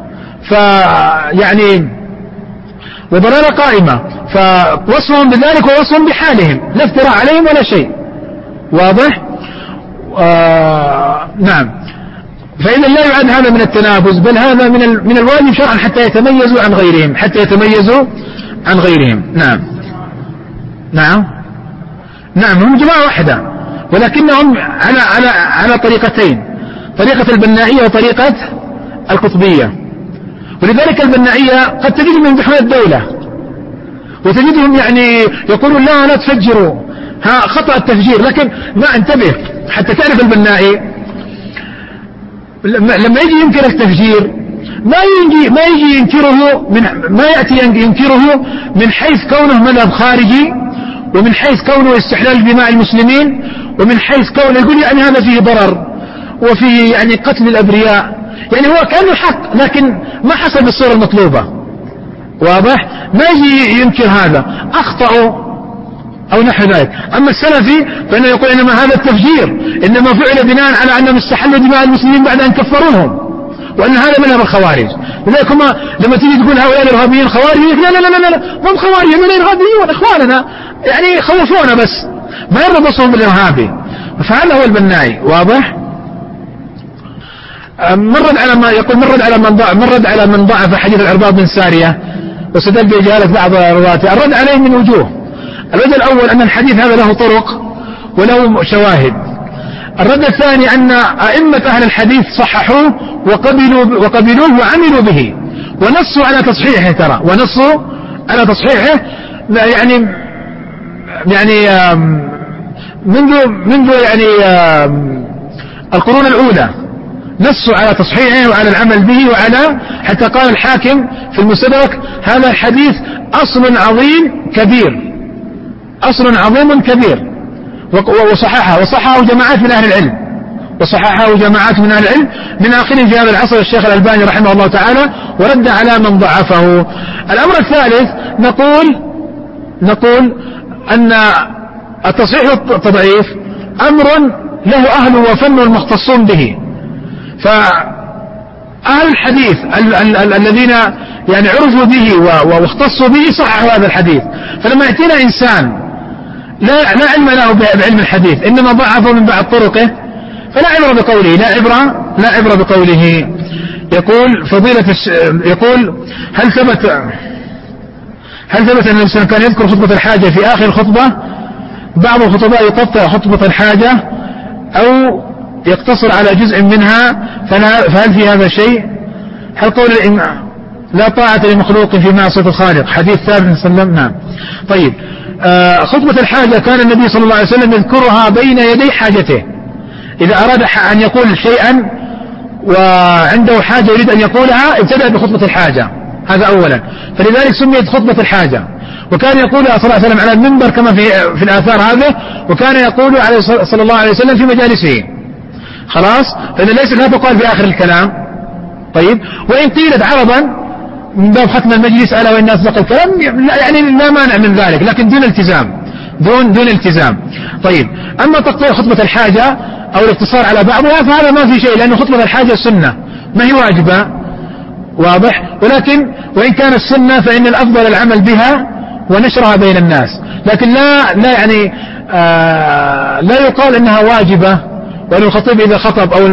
وضلالة قائمة، فوصفهم بذلك ووصفهم بحالهم، لا افتراء عليهم ولا شيء، واضح؟ نعم. فإذا لا يعد هذا من التنابز، بل هذا من الواجب شرعا حتى يتميزوا عن غيرهم. نعم هم جماعة واحدة، ولكنهم على طريقتين، طريقة البنائية وطريقة القطبية. ولذلك البنائية قد تجد من دحول الدولة، وتجدهم يعني يقولون لا تفجروا، خطأ التفجير، لكن ما انتبه حتى تعرف البنائي. لما يجي ينكر التفجير ما يجي ينكره ما يأتي ينكره من حيث كونه مذهب خارجي، ومن حيث كونه استحلال دماء المسلمين، ومن حيث كونه يقول يعني هذا فيه ضرر وفيه يعني قتل الأبرياء، يعني هو كان حق لكن ما حصل بالصورة المطلوبة. واضح؟ ما يجي ينكر هذا أخطأوا أو نحو ذلك. أما السلفي فإنه يقول إنما هذا التفجير إنما فعل بناء على أنهم استحلوا دماء المسلمين بعد أن كفروهم، وأن هذا منهم الخوارج. لذلك هم لما تيجي تقول هؤلاء الإرهابيين خوارج، لا ما هم خوارج، هم الإرهابيون إخواننا، يعني خوفونا بس ما يربصهم بالإرهابي. فهذا هو البنائي. واضح؟ مرد على من ضعف حديث العرباض بن سارية وسدل بجهالة بعض رواته. الرد عليه من وجوه. الوجه الأول أن الحديث هذا له طرق وله شواهد. الرد الثاني أن أئمة أهل الحديث صححوه وقبلوه وعملوا به ونصوا على تصحيحه. ترى ونصوا على تصحيحه يعني منذ يعني القرون الأولى نصوا على تصحيحه وعلى العمل به، وعلى حتى قال الحاكم في المستدرك هذا الحديث أصل عظيم كبير، أصل عظيم كبير. وصححه جماعات من أهل العلم، من آخرهم في هذا العصر الشيخ الألباني رحمه الله تعالى، ورد على من ضعفه. الأمر الثالث نقول أن التصحيح والتضعيف أمر له أهل وفن مختصون به. فأهل الحديث الذين يعني عرفوا به واختصوا به صححوا هذا الحديث. فلما يأتينا إنسان لا علم له بعلم الحديث إنما ضعفه من بعض طرقه فلا عبرة بقوله، لا عبرة بقوله. يقول هل ثبت أن الإنسان كان يذكر خطبة الحاجة في آخر الخطبة؟ بعض الخطباء يقطع خطبة الحاجة أو يقتصر على جزء منها، فهل في هذا شيء؟ هل قول لا طاعة لمخلوق في معصية الخالق حديث ثابت صلى الله عليه وسلم؟ نعم. طيب، خطبة الحاجة كان النبي صلى الله عليه وسلم يذكرها بين يدي حاجته. إذا أراد أن يقول شيئا وعنده حاجة يريد أن يقولها ابتدأ بخطبة الحاجة، هذا أولا. فلذلك سميت خطبة الحاجة. وكان يقولها صلى الله عليه وسلم على المنبر كما في الآثار هذه، وكان يقول صلى الله عليه وسلم في مجالسه. خلاص، فإذا لا تقال في آخر الكلام. طيب، وإن قيلت عرضا من باب ختم المجلس ألا وإن أصدق الكلام يعني لا مانع من ذلك، لكن دون التزام، دون التزام. طيب، أما تقطيع خطبة الحاجة أو الاقتصار على بعضها فهذا ما في شيء، لأن خطبة الحاجة سنة ما هي واجبة. واضح؟ ولكن وإن كان السنة فإن الأفضل العمل بها ونشرها بين الناس، لكن لا يقال إنها واجبة، وأن الخطيب إذا خطب أو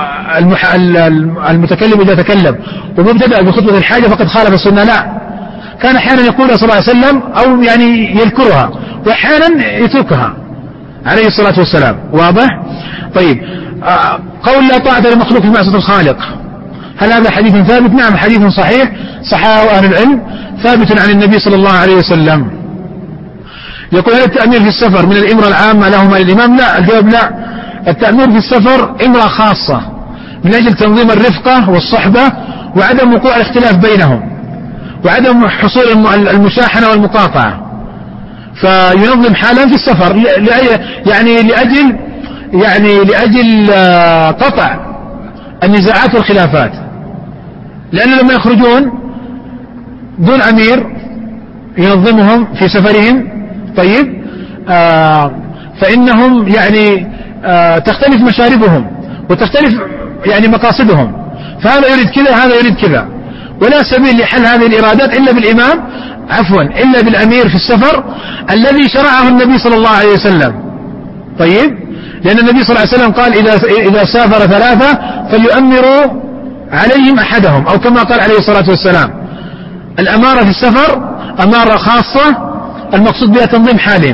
المتكلم إذا تكلم ومبتدأ بخطبة الحاجة فقد خالف السنة. لا، كان أحيانا يقولها صلى الله عليه وسلم أو يعني يذكرها، وأحيانا يتركها عليه الصلاة والسلام. واضح؟ طيب، قول لا طاعة لمخلوق في معصية الخالق، هل هذا حديث ثابت؟ نعم، حديث صحيح صححه أهل العلم ثابت عن النبي صلى الله عليه وسلم. يقول هل التأمير في السفر من الإمرة العامة لهما للإمام؟ لا، الجواب لا. التأمير في السفر إمرة خاصة من أجل تنظيم الرفقة والصحبة وعدم وقوع الاختلاف بينهم وعدم حصول المشاحنة والمقاطعة، فينظم حالا في السفر لأجل قطع النزاعات والخلافات، لأن لما يخرجون دون أمير ينظمهم في سفرهم، طيب، فإنهم تختلف مشاربهم وتختلف مقاصدهم، فهذا يريد كذا هذا يريد كذا، ولا سبيل لحل هذه الإرادات إلا إلا بالأمير في السفر الذي شرعه النبي صلى الله عليه وسلم. طيب، لأن النبي صلى الله عليه وسلم قال إذا سافر ثلاثة فليؤمروا عليهم أحدهم، أو كما قال عليه الصلاة والسلام الأمارة في السفر أمارة خاصة المقصود بها تنظيم حالهم،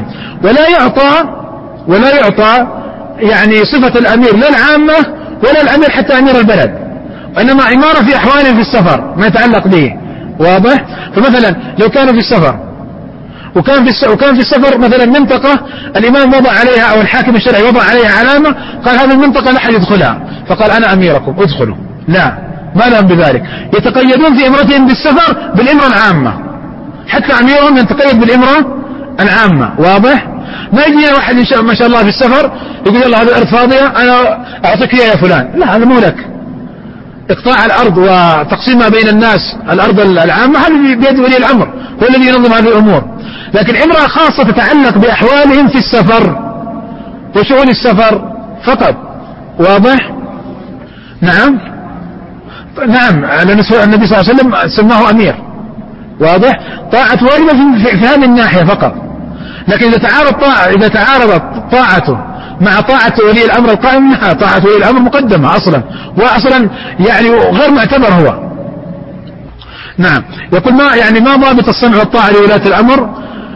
ولا يعطى صفة الأمير لا العامة ولا الأمير حتى أمير البلد، وإنما عمارة في أحوالهم في السفر ما يتعلق به. واضح؟ فمثلا لو كانوا في السفر وكان في السفر مثلا منطقة الإمام وضع عليها أو الحاكم الشرعي وضع عليها علامة، قال هذه المنطقة لا أحد يدخلها، فقال أنا أميركم ادخلوا. لا، ما لهم بذلك، يتقيدون في إمرتهم بالسفر بالإمرة العامة، حتى أميرهم يتقيد بالإمرة العامة. واضح؟ ما يجي واحد ما شاء الله في السفر يقول الله هذه الأرض فاضية أنا أعطيك إياها يا فلان، لا، هذا مو لك. إقطاع الأرض وتقسيمها بين الناس الأرض العامة هذا بيد ولي الأمر، هو الذي ينظم هذه الأمور. لكن إمرأة خاصة تتعلق بأحوالهم في السفر وشؤون السفر فقط. واضح؟ نعم، النبي صلى الله عليه وسلم سماه أمير. واضح؟ طاعة والده في هذه الناحية فقط. لكن إذا تعارضت طاعته مع طاعة ولي الأمر القائم، طاعة ولي الأمر مقدمة أصلا، وأصلا يعني غير معتبر هو. نعم. يقول ما ضابط السمع والطاعة لولاة الأمر؟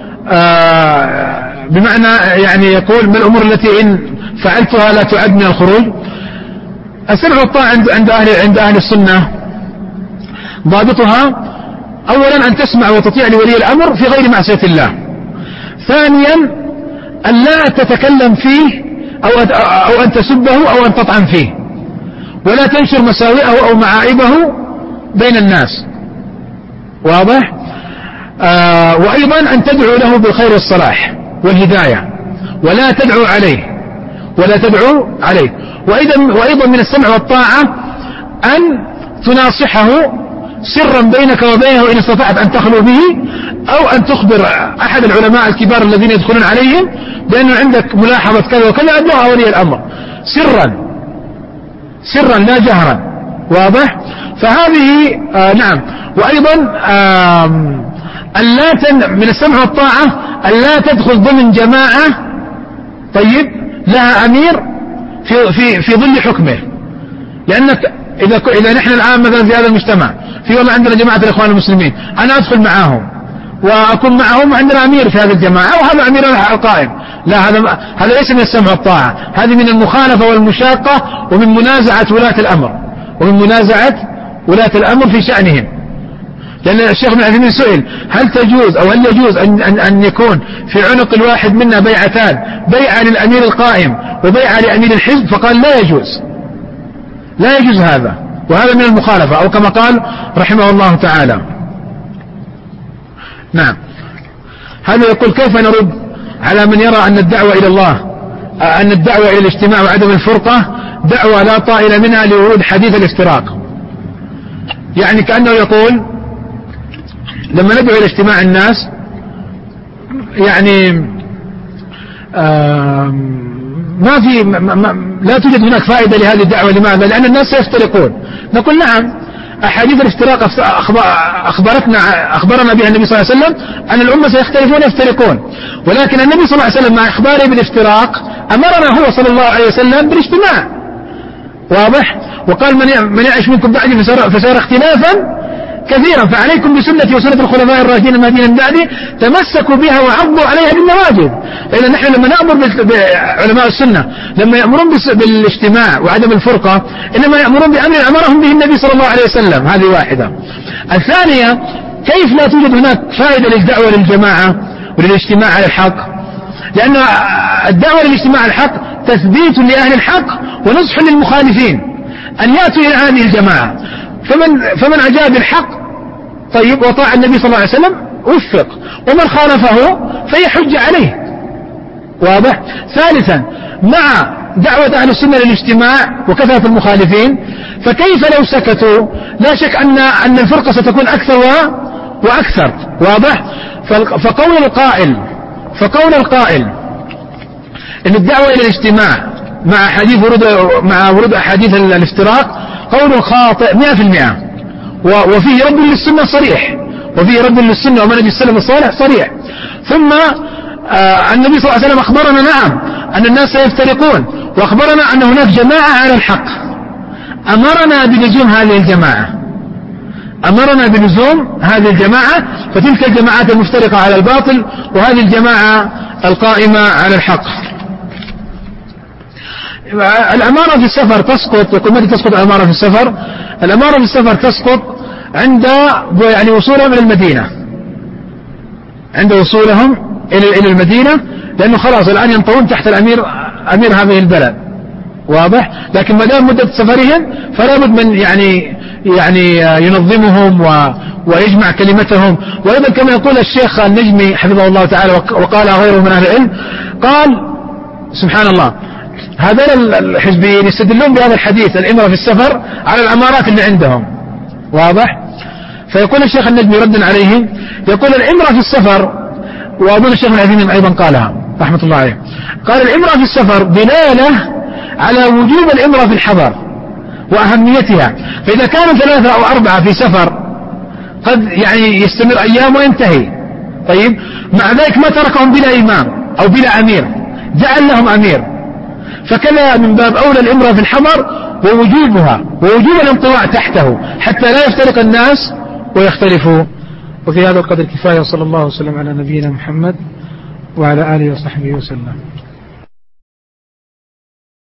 بمعنى يعني يقول ما الأمور التي إن فعلتها لا تعد من الخروج؟ السمع والطاعة عند أهل السنة ضابطها أولا أن تسمع وتطيع لولي الأمر في غير معصية الله. ثانيا أن لا تتكلم فيه أو أن تسبه أو أن تطعن فيه، ولا تنشر مساوئه أو معائبه بين الناس. واضح؟ وأيضا أن تدعو له بالخير والصلاح والهداية، ولا تدعو عليه. وأيضا من السمع والطاعة أن تناصحه سرا بينك وبينه إن استطعت أن تخلو به، أو أن تخبر أحد العلماء الكبار الذين يدخلون عليهم بأنه عندك ملاحظة كذا وكذا، أدوها ولي الأمر سرا لا جهرا. واضح؟ فهذه نعم. وأيضا من السمع والطاعة أن لا تدخل ضمن جماعة طيب لها أمير في ظل حكمه. لأنك إذا نحن الآن مثلا في هذا المجتمع في والله عندنا جماعة الإخوان المسلمين، أنا أدخل معهم وأكون معهم وعندنا أمير في هذه الجماعة وهذا أمير القائم، لا، هذا ليس من السمع والطاعة، هذه من المخالفة والمشاقة ومن منازعة ولاة الأمر في شأنهم. لأن الشيخ ابن عثيمين سئل هل يجوز أن يكون في عنق الواحد منا بيعتان، بيعة للأمير القائم وبيعة لأمير الحزب، فقال لا يجوز هذا، وهذا من المخالفة، أو كما قال رحمه الله تعالى. نعم. هذا يقول كيف نرد على من يرى أن الدعوة إلى الله، أن الدعوة إلى الاجتماع وعدم الفرقة دعوة لا طائل منها لورود حديث الافتراق؟ يعني كأنه يقول لما ندعو إلى اجتماع الناس يعني لا توجد هناك فائدة لهذه الدعوة. لماذا؟ لأن الناس سيفترقون. نقول نعم، أحاديث الافتراق أخبرنا بها النبي صلى الله عليه وسلم أن الأمة سيختلفون يفترقون، ولكن النبي صلى الله عليه وسلم مع إخباره بالافتراق أمرنا هو صلى الله عليه وسلم بالاجتماع. واضح؟ وقال من يعيش منكم بعدي فسيرى اختلافا كثيرا، فعليكم بسنتي وسنة الخلفاء الراشدين المهديين من بعدي تمسكوا بها وعضوا عليها بالنواجذ. لأن نحن لما نأمر بعلماء السنة لما يأمرون بالاجتماع وعدم الفرقة إنما يأمرون بأمر أمرهم به النبي صلى الله عليه وسلم. هذه واحدة. الثانية، كيف لا توجد هناك فائدة للدعوة للجماعة وللاجتماع على الحق؟ لأن الدعوة للاجتماع على الحق تثبيت لأهل الحق ونصح للمخالفين أن يأتوا إلى هذه الجماعة. فمن أجاب الحق طيب وطاع النبي صلى الله عليه وسلم وفق، ومن خالفه فهي حجة عليه. واضح؟ ثالثا، مع دعوة أهل السنة للاجتماع وكثرة المخالفين، فكيف لو سكتوا؟ لا شك أن الفرقة ستكون أكثر وأكثر. واضح؟ فقول القائل إن الدعوة إلى الاجتماع مع ورود أحاديث الافتراق قول خاطئ 100%، وفيه رد للسنة صريح، وفيه رد للسنة ومنهج السلف الصالح صريح. ثم النبي صلى الله عليه وسلم أخبرنا نعم أن الناس سيفترقون، وأخبرنا أن هناك جماعة على الحق، أمرنا بلزوم هذه الجماعة، فتلك الجماعات المفترقة على الباطل وهذه الجماعة القائمة على الحق. الأمارة في السفر تسقط. يقول متى تسقط الأمارة في السفر؟ الأمارة في السفر تسقط عند وصولها من المدينة. عند وصولهم إلى المدينة، لأنه خلاص الآن ينطون تحت أمير هذه البلد، واضح. لكن ما دام مدة سفرهم فلا بد من يعني ينظمهم ويجمع كلمتهم. وأيضا كما يقول الشيخ النجمي حفظه الله تعالى وقال غيره من أهل العلم، قال سبحان الله هذول الحزبيين يستدلون بهذا الحديث الإمرة في السفر على العمارات اللي عندهم، واضح. فيقول الشيخ النجمي ردا عليهم، يقول الإمرة في السفر، وأظن الشيخ العثيمين أيضا قالها رحمة الله عليه، قال الإمرة في السفر دلالة على وجوب الإمرة في الحضر وأهميتها. فإذا كانوا 3 أو 4 في سفر قد يعني يستمر أيام وينتهي، طيب مع ذلك ما تركهم بلا إمام أو بلا أمير، جعل لهم أمير، فكذا من باب أولى الإمرة في الحضر ووجوبها ووجوب الانطواع تحته حتى لا يفترق الناس ويختلفوا. وفي هذا القدر كفاية، صلى الله وسلم على نبينا محمد وعلى آله وصحبه وسلم.